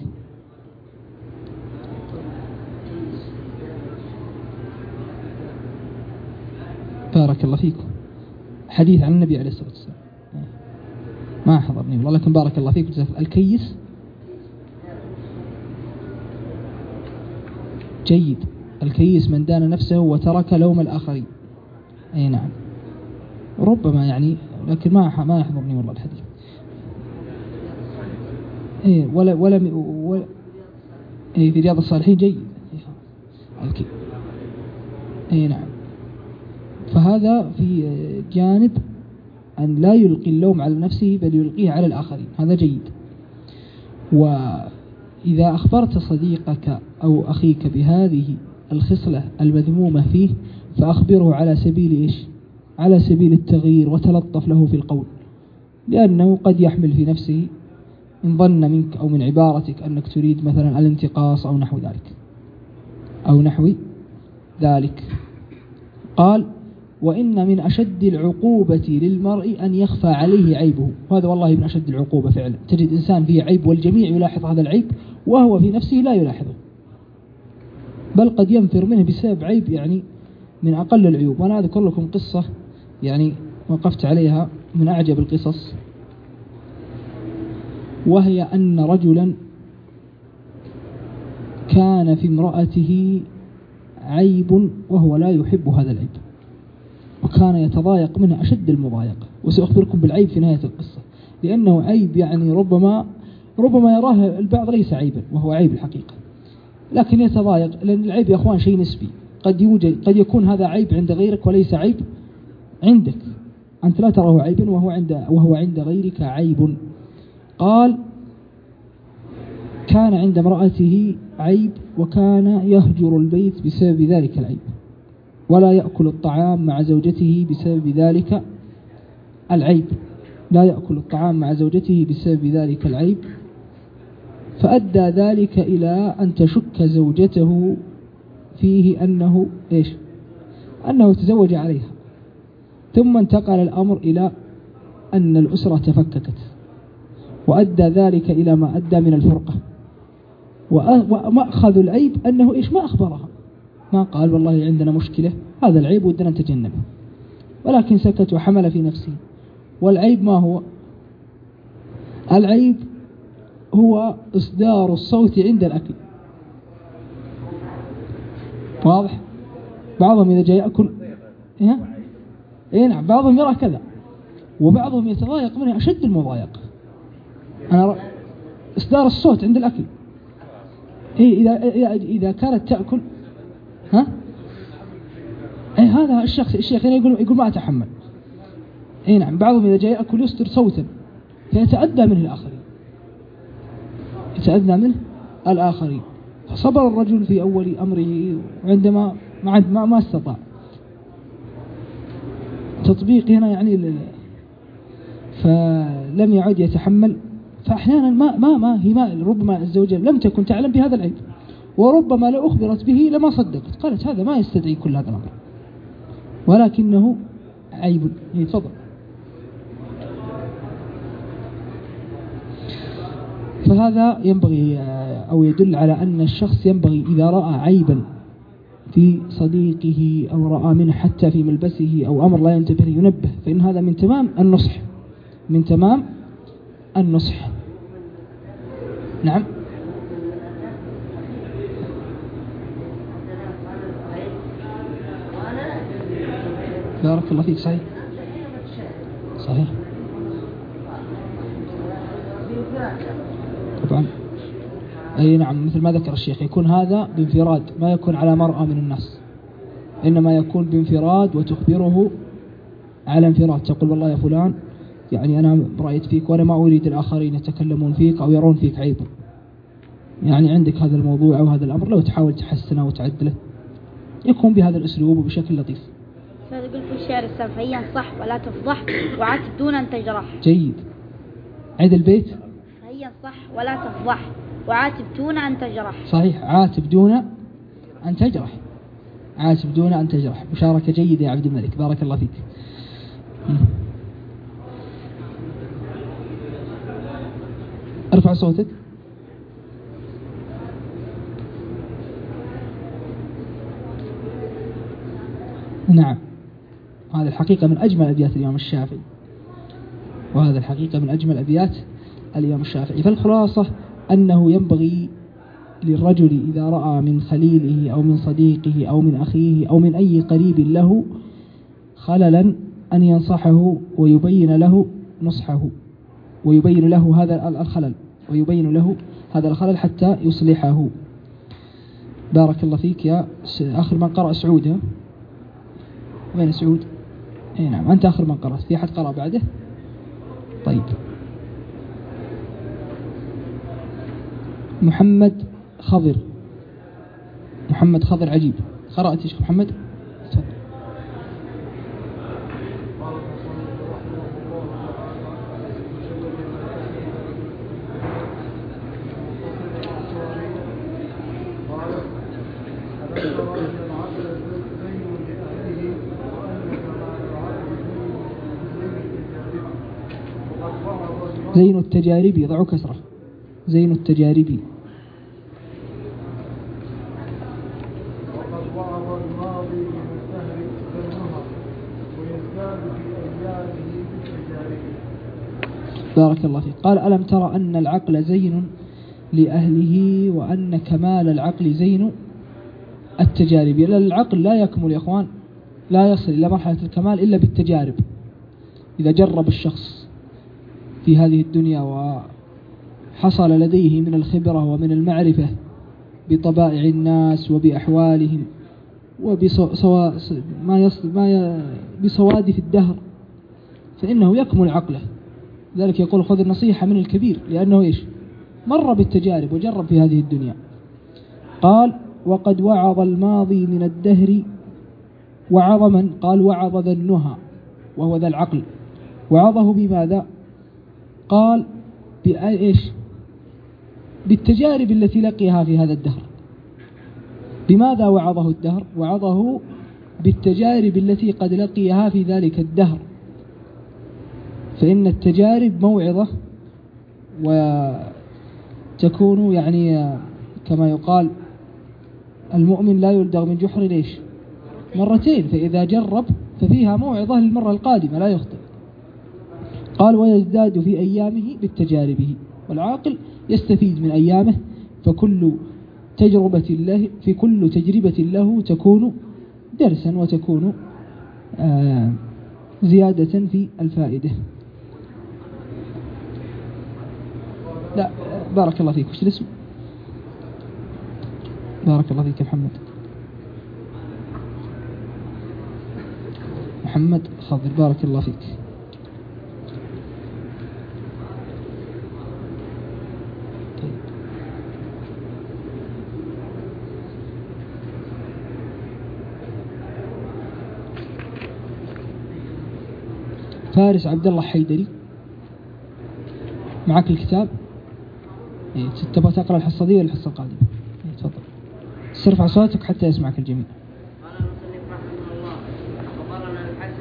بارك الله فيكم. حديث عن النبي عليه الصلاة والسلام ما حضرني والله، لكن بارك الله فيكم. الكيس جيد، الكيس من دان نفسه وترك لوم الآخرين. أي نعم، ربما يعني، لكن ما ما يحضرني والله الحديث. إيه ولا ولا, ولا إيه في رياض الصالحين جيد. الكي أي نعم. فهذا في جانب أن لا يلقي اللوم على نفسه بل يلقيه على الآخرين، هذا جيد. وإذا أخبرت صديقك أو أخيك بهذه الخصلة المذمومة فيه فأخبره على سبيل إيش؟ على سبيل التغيير، وتلطف له في القول، لأنه قد يحمل في نفسه إن ظن منك أو من عبارتك أنك تريد مثلا الانتقاص أو نحو ذلك أو نحو ذلك. قال وإن من أشد العقوبة للمرء أن يخفى عليه عيبه، وهذا والله من أشد العقوبة فعلا. تجد إنسان فيه عيب والجميع يلاحظ هذا العيب وهو في نفسه لا يلاحظه، بل قد ينفر منه بسبب عيب يعني من أقل العيوب. وأنا أذكر لكم قصة يعني وقفت عليها من أعجب القصص، وهي أن رجلا كان في امرأته عيب وهو لا يحب هذا العيب، وكان يتضايق منه أشد المضايقة. وسأخبركم بالعيب في نهاية القصة، لأنه عيب يعني ربما ربما يراه البعض ليس عيبا وهو عيب الحقيقة، لكن يتضايق، لأن العيب يا أخوان شيء نسبي. قد يوجد قد يكون هذا عيب عند غيرك وليس عيب عندك، أنت لا تراه عيبا وهو عند وهو عند غيرك عيب. قال كان عند امرأته عيب وكان يهجر البيت بسبب ذلك العيب، ولا يأكل الطعام مع زوجته بسبب ذلك العيب، لا يأكل الطعام مع زوجته بسبب ذلك العيب. فأدى ذلك إلى أن تشك زوجته فيه أنه إيش؟ أنه تزوج عليها. ثم انتقل الأمر إلى أن الأسرة تفككت، وأدى ذلك إلى ما أدى من الفرقة. ومأخذ العيب أنه إيش؟ ما أخبرها، ما قال والله عندنا مشكلة هذا العيب ودنا نتجنبه، ولكن سكت وحمل في نفسه. والعيب ما هو؟ العيب هو إصدار الصوت عند الأكل. واضح؟ بعضهم إذا جاء يأكل إيه؟ إيه نعم، بعضهم يرى كذا، وبعضهم يتضايق منه أشد المضايقة. أنا إصدار الصوت عند الأكل. إيه إذا إذا كانت تأكل ها؟ إيه هذا الشخص الشيخ يقول يقول ما أتحمل. إيه نعم، بعضهم إذا جاء يأكل يصدر صوتا فيتأذى منه الآخرين، يتأذى منه الآخرين. فصبر الرجل في أول أمره، وعندما ما ما ما استطاع تطبيق هنا يعني فلم يعد يتحمل. فأحيانا ما ما ما هي ما ربما الزوجة لم تكن تعلم بهذا العيب، وربما لو أخبرت به لما صدقت، قالت هذا ما يستدعي كل هذا الأمر، ولكنه عيب. يتفضل. فهذا ينبغي أو يدل على أن الشخص ينبغي إذا رأى عيبا في صديقه أو رأى منه حتى في ملبسه أو أمر لا ينتبه ينبه، فإن هذا من تمام النصح، من تمام النصح. نعم. بارك الله فيك. صحيح صحيح طبعا. أي نعم، مثل ما ذكر الشيخ، يكون هذا بانفراد، ما يكون على مرأى من الناس، إنما يكون بانفراد وتخبره على انفراد، تقول والله يا فلان يعني أنا رأيت فيك وأنا ما أريد الآخرين يتكلمون فيك أو يرون فيك عيب، يعني عندك هذا الموضوع أو هذا الأمر لو تحاول تحسنه وتعدله، يكون بهذا الأسلوب وبشكل لطيف. هذا يقول في الشعر السمحيا صح ولا تفضح وعاتب دون أن تجرح. جيد. عيد البيت. هي صح ولا تفضح وعاتب دون أن تجرح. صحيح، عاتب دون أن تجرح، عاتب دون أن تجرح. مشاركة جيدة يا عبد الملك، بارك الله فيك. ارفع صوتك. نعم، هذا الحقيقة من أجمل أبيات الإمام الشافعي، وهذا الحقيقة من أجمل أبيات الإمام الشافعي. فالخلاصة أنه ينبغي للرجل إذا رأى من خليله أو من صديقه أو من أخيه أو من أي قريب له خللا أن ينصحه ويبين له نصحه، ويبين له هذا الخلل، ويبين له هذا الخلل حتى يصلحه. بارك الله فيك. يا آخر من قرأ سعود. وين سعود؟ اي نعم، أنت آخر من قرأت. في أحد قرأ بعده؟ طيب. محمد خضر. محمد خضر عجيب. قرأت يا شيخ محمد؟ تفضل. زين التجاربي، ضعوا كسرة. زين التجاربي. وقد وعظ الماضي من الدهر ذنها ويزداد في أيامه بالتجارب. بارك الله فيك. قال ألم ترى أن العقل زين لأهله وأن كمال العقل زين التجارب. لأن العقل لا يكمل يا أخوان، لا يصل إلى مرحلة الكمال إلا بالتجارب. إذا جرب الشخص في هذه الدنيا وحصل لديه من الخبرة ومن المعرفة بطبائع الناس وبأحوالهم وبصوادف الدهر فإنه يكمل عقله. ذلك يقول خذ النصيحة من الكبير، لأنه إيش؟ مر بالتجارب وجرب في هذه الدنيا. قال وقد وعظ الماضي من الدهر وعظ من؟ قال وعظ ذا النهى وهو ذا العقل. وعظه بماذا؟ قال بإيش؟ بالتجارب التي لقيها في هذا الدهر. بماذا وعظه الدهر؟ وعظه بالتجارب التي قد لقيها في ذلك الدهر، فإن التجارب موعظة وتكون يعني كما يقال المؤمن لا يلدغ من جحر ليش مرتين، فإذا جرب ففيها موعظة للمرة القادمة لا يخطئ. قال ويزداد في أيامه بالتجاربه، والعاقل يستفيد من أيامه، فكل تجربة له في كل تجربة له تكون درسا وتكون آه زيادة في الفائدة. لا بارك الله فيك. وش الاسم؟ بارك الله فيك محمد. محمد خضر، بارك الله فيك. فارس عبد الله حيدري، معك الكتاب؟ إيه تبغى تقرأ الحصة دي ولا الحصة القادمة؟ إيه تفضل. ارفع صوتك حتى يسمعك الجميع. قال المصنف رحمه الله: أخبرنا الحسن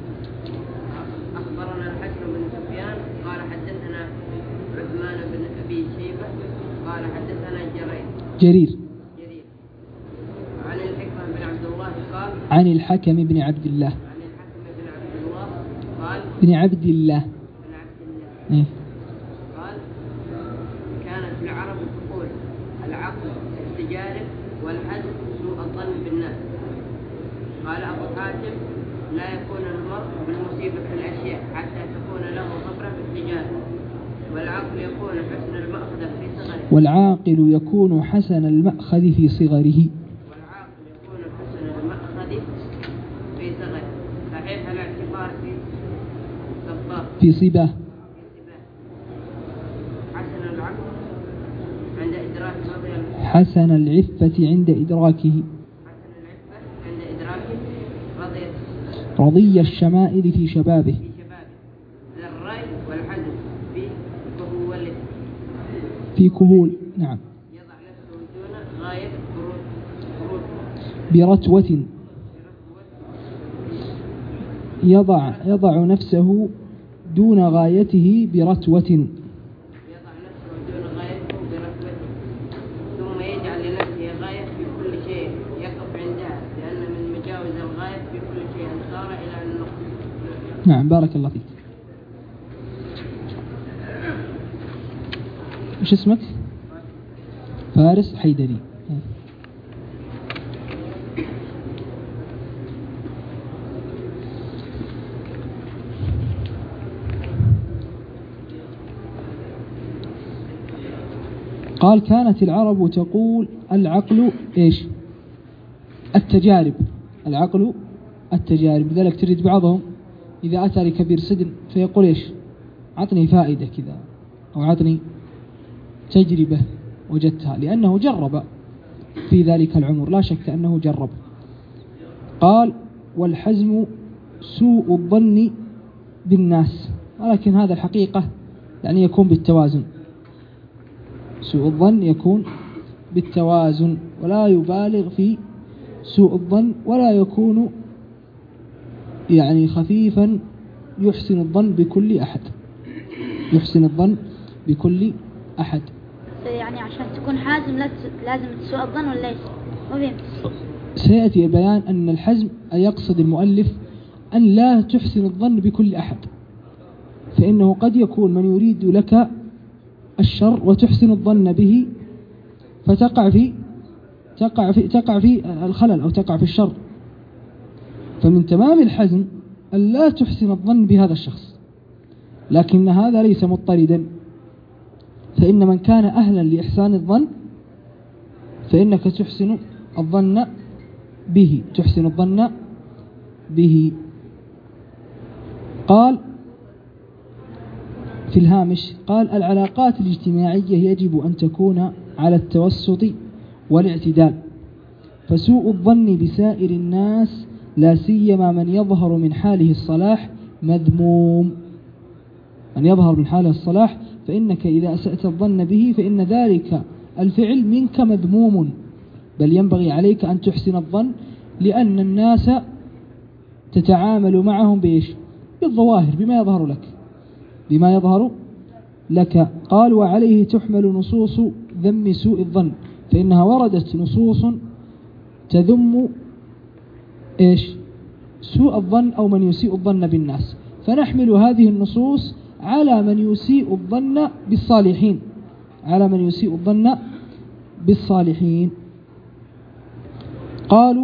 أخبرنا الحسن بن سفيان قال حدثنا عثمان بن أبي شيبة قال حدثنا جرير جرير جرير عن الحكمة بن عبد الله قال عن الحكم بن عبد الله عن الحكم بن عبد الله قال بن عبد الله بن عبد الله إيه؟ قال: كانت العرب تقول العقل التجارب والحزم سوء الظن بالناس. قال أبو حاتم: لا يكون المرء بالمصيبة في الأشياء حتى تكون له خبرة في التجارب، والعقل يكون حسن المأخذ في صغره والعاقل يكون حسن المأخذ في صغره والعاقل يكون حسن المأخذ في صغره صحيح الاعتبار في صباه في صباه حسن العقل عند إدراك رضي حسن العفة عند إدراكه حسن العفة عند إدراكه رضي رضي الشمائل في شبابه في شبابه ذا الرأي والحزم في كهوله في كهول نعم يضع نفسه دون غاية برود برود برتوة يضع يضع نفسه دون غايته برتوة يضع نفسه دون غايته برتبته ثم يجعل لنفسه غاية في كل شيء يقف عندها، لأن من مجاوز الغاية في كل شيء صار إلى النقص. نعم بارك الله فيك. وش اسمك؟ فارس حيدري. قال: كانت العرب تقول العقل إيش؟ التجارب. العقل التجارب. لذلك تجد بعضهم إذا أتى لكبير سن فيقول إيش؟ عطني فائدة كذا أو عطني تجربة وجدتها، لأنه جرب في ذلك العمر، لا شك أنه جرب. قال: والحزم سوء الظن بالناس، ولكن هذا الحقيقة يعني يكون بالتوازن. سوء الظن يكون بالتوازن، ولا يبالغ في سوء الظن، ولا يكون يعني خفيفا يحسن الظن بكل أحد يحسن الظن بكل أحد. يعني عشان تكون حازم لازم تسوء الظن ولا ايش؟ ما فهمت. سيأتي بيان أن الحزم يقصد المؤلف أن لا تحسن الظن بكل أحد، فإنه قد يكون من يريد لك الشر وتحسن الظن به فتقع في تقع في تقع في الخلل أو تقع في الشر. فمن تمام الحزم أن لا تحسن الظن بهذا الشخص، لكن هذا ليس مضطردا، فإن من كان أهلا لإحسان الظن فإنك تحسن الظن به تحسن الظن به. قال في الهامش: قال: العلاقات الاجتماعية يجب أن تكون على التوسط والاعتدال، فسوء الظن بسائر الناس لا سيما من يظهر من حاله الصلاح مذموم. من يظهر من حاله الصلاح فإنك إذا أسأت الظن به فإن ذلك الفعل منك مذموم، بل ينبغي عليك أن تحسن الظن، لأن الناس تتعامل معهم بإيش؟ بالظواهر، بما يظهر لك بما يظهر لك. قال: وعليه تحمل نصوص ذم سوء الظن، فإنها وردت نصوص تذم إيش؟ سوء الظن أو من يسيء الظن بالناس، فنحمل هذه النصوص على من يسيء الظن بالصالحين على من يسيء الظن بالصالحين. قالوا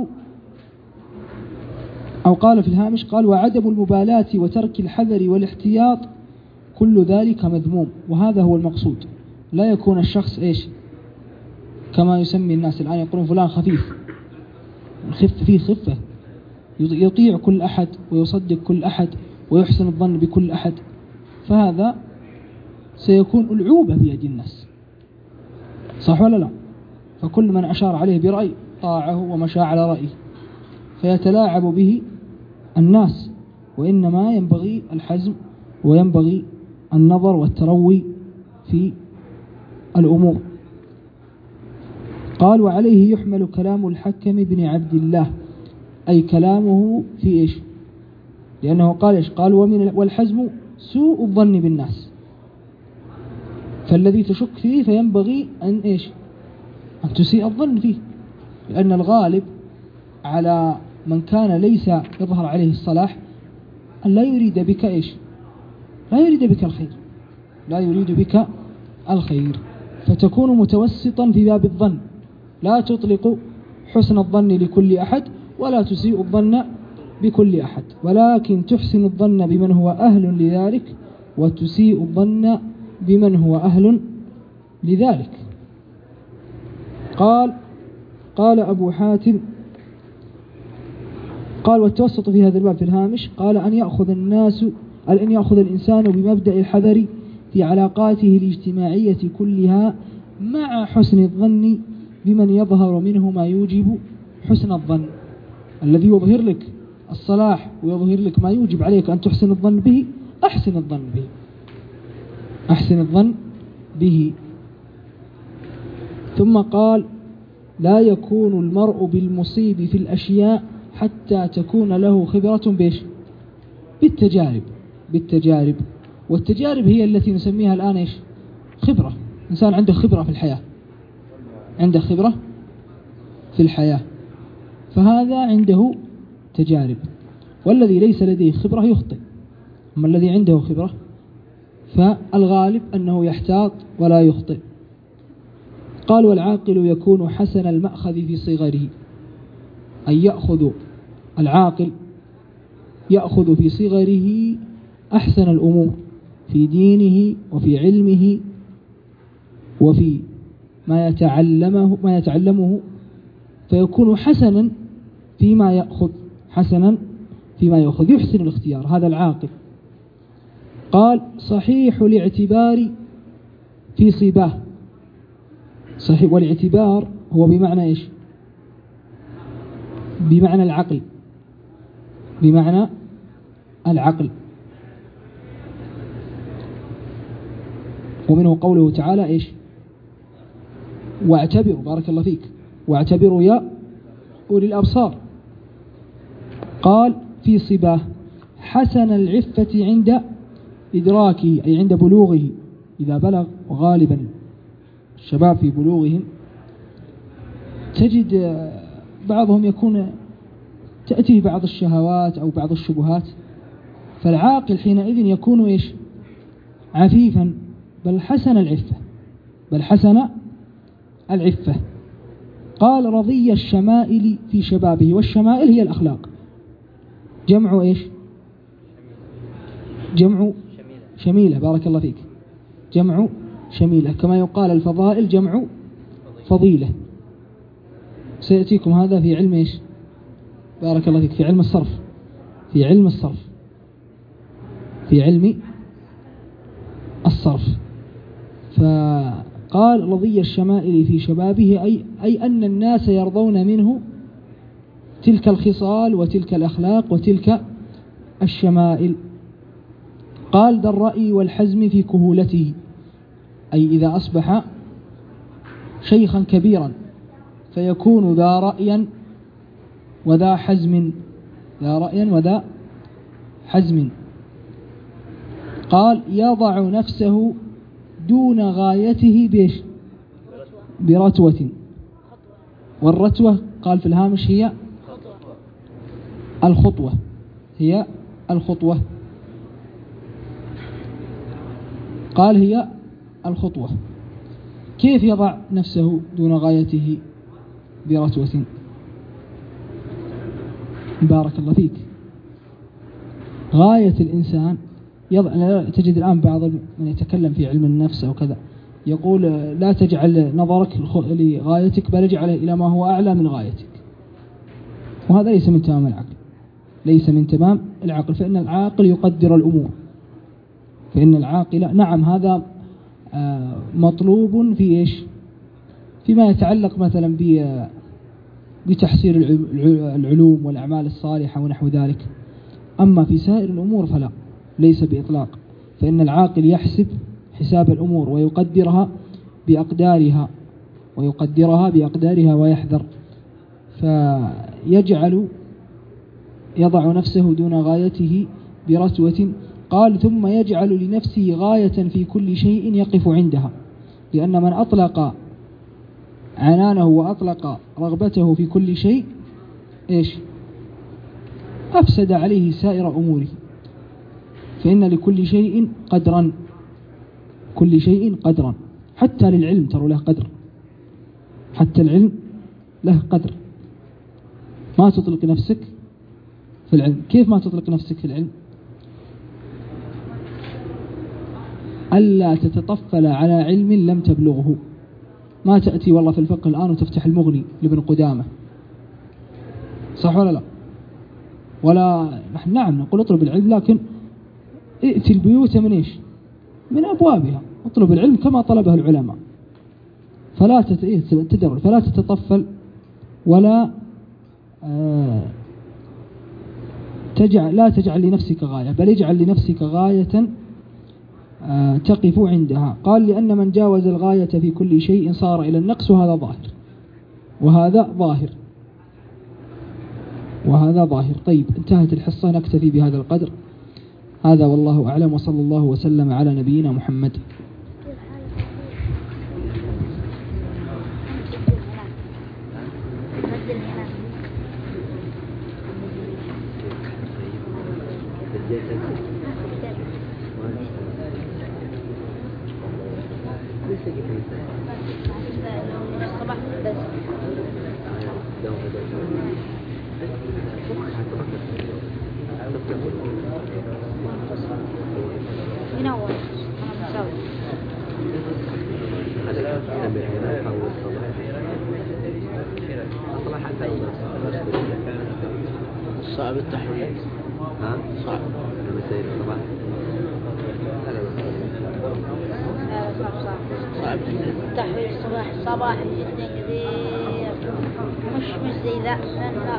أو قال في الهامش: قال: وعدم المبالاة وترك الحذر والاحتياط كل ذلك مذموم. وهذا هو المقصود، لا يكون الشخص إيش؟ كما يسمي الناس الآن يقولون فلان خفيف، الخف فيه خفة، يطيع كل أحد ويصدق كل أحد ويحسن الظن بكل أحد، فهذا سيكون العوبة بيد الناس، صح ولا لا؟ فكل من أشار عليه برأي طاعه ومشى على رأيه، فيتلاعب به الناس، وإنما ينبغي الحزم وينبغي النظر والتروي في الأمور. قال وعليه يحمل كلام الحكم بن عبد الله، أي كلامه في إيش؟ لأنه قال إيش؟ قال ومن والحزم سوء الظن بالناس، فالذي تشك فيه فينبغي أن إيش؟ أن تسيء الظن فيه، لأن الغالب على من كان ليس يظهر عليه الصلاح أن لا يريد بك إيش؟ لا يريد بك الخير، لا يريد بك الخير، فتكون متوسطا في باب الظن، لا تطلق حسن الظن لكل أحد ولا تسيء الظن بكل أحد، ولكن تحسن الظن بمن هو أهل لذلك وتسيء الظن بمن هو أهل لذلك. قال قال أبو حاتم قال والتوسط في هذا الباب في الهامش قال أن يأخذ الناس أن يأخذ الإنسان بمبدأ الحذر في علاقاته الاجتماعية كلها مع حسن الظن بمن يظهر منه ما يوجب حسن الظن. الذي يظهر لك الصلاح ويظهر لك ما يوجب عليك أن تحسن الظن به أحسن الظن به أحسن الظن به. ثم قال لا يكون المرء بالمصيب في الأشياء حتى تكون له خبرة بيش بالتجارب بالتجارب والتجارب هي التي نسميها الآن إيش؟ خبرة. إنسان عنده خبرة في الحياة، عنده خبرة في الحياة، فهذا عنده تجارب. والذي ليس لديه خبرة يخطئ، أما الذي عنده خبرة فالغالب أنه يحتاط ولا يخطئ. قال والعاقل يكون حسن المأخذ في صغره، أي يأخذ العاقل يأخذ في صغره أحسن الأمور في دينه وفي علمه وفي ما يتعلمه ما يتعلمه فيكون حسنا فيما يأخذ حسنا فيما يأخذ يحسن الاختيار، هذا العاقل. قال صحيح الاعتبار في صباه، صحيح والاعتبار هو بمعنى إيش؟ بمعنى العقل، بمعنى العقل. ومنه قوله تعالى إيش؟ واعتبروا، بارك الله فيك، واعتبروا يا أولي الأبصار. قال في صباه حسن العفة عند إدراكه، أي عند بلوغه، إذا بلغ، وغالبا الشباب في بلوغهم تجد بعضهم يكون تأتيه بعض الشهوات أو بعض الشبهات، فالعاقل حينئذ يكون إيش؟ عفيفا، بل حسن العفة بل حسن العفة. قال رضي الشمائل في شبابه، والشمائل هي الأخلاق، جمع إيش؟ جمع شميلة، بارك الله فيك، جمع شميلة، كما يقال الفضائل جمع فضيلة. سيأتيكم هذا في علم إيش؟ بارك الله فيك، في علم الصرف في علم الصرف في علم الصرف. فقال رضي الشمائل في شبابه، أي, أي أن الناس يرضون منه تلك الخصال وتلك الأخلاق وتلك الشمائل. قال ذا الرأي والحزم في كهولته، أي إذا أصبح شيخا كبيرا فيكون ذا رأيا وذا حزم ذا رأيا وذا حزم. قال يضع نفسه دون غايته بيش؟ برتوة، والرتوة قال في الهامش هي الخطوة هي الخطوة قال هي الخطوة. كيف يضع نفسه دون غايته برتوة؟ بارك الله فيك، غاية الإنسان يضع، تجد الآن بعض من يتكلم في علم النفس أو كذا يقول لا تجعل نظرك لغايتك بل اجعله إلى ما هو أعلى من غايتك، وهذا ليس من تمام العقل ليس من تمام العقل فإن العاقل يقدر الأمور، فإن العاقل نعم هذا مطلوب في إيش؟ فيما يتعلق مثلا بتحصيل العلوم والأعمال الصالحة ونحو ذلك، أما في سائر الأمور فلا، ليس بإطلاق، فإن العاقل يحسب حساب الأمور ويقدرها بأقدارها ويقدرها بأقدارها ويحذر، فيجعل يضع نفسه دون غايته برسوة. قال ثم يجعل لنفسه غاية في كل شيء يقف عندها، لأن من أطلق عنانه وأطلق رغبته في كل شيء إيش؟ أفسد عليه سائر أموره، فإن لكل شيء قدرا، كل شيء قدرا، حتى للعلم ترى له قدر، حتى العلم له قدر. ما تطلق نفسك في العلم. كيف ما تطلق نفسك في العلم؟ ألا تتطفل على علم لم تبلغه. ما تأتي والله في الفقه الآن وتفتح المغني لابن قدامة، صح ولا لا؟ ولا نحن نعم نقول اطلب العلم، لكن ائتي البيوت من إيش؟ من أبوابها. اطلب العلم كما طلبه العلماء، فلا تتدر فلا تتطفل ولا آه تجعل لا تجعل لنفسك غاية، بل اجعل لنفسك غاية آه تقف عندها. قال لأن من جاوز الغاية في كل شيء صار إلى النقص، وهذا ظاهر وهذا ظاهر وهذا ظاهر. طيب انتهت الحصة، نكتفي بهذا القدر. هذا والله أعلم، وصلى الله وسلم على نبينا محمد. ينور صعب التحويل. ها صعب المسائل طبعا. صعب التحويل الصباح صباح جدا كثير، مش مش زي ذا لا.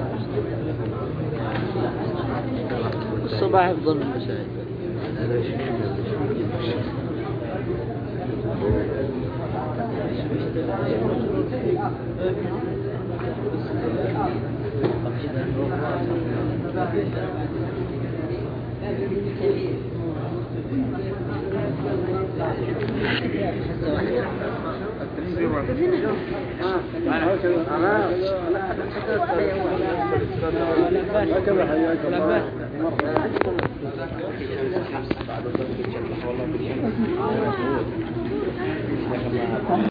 الصباح أفضل من المسائل. هذا شيء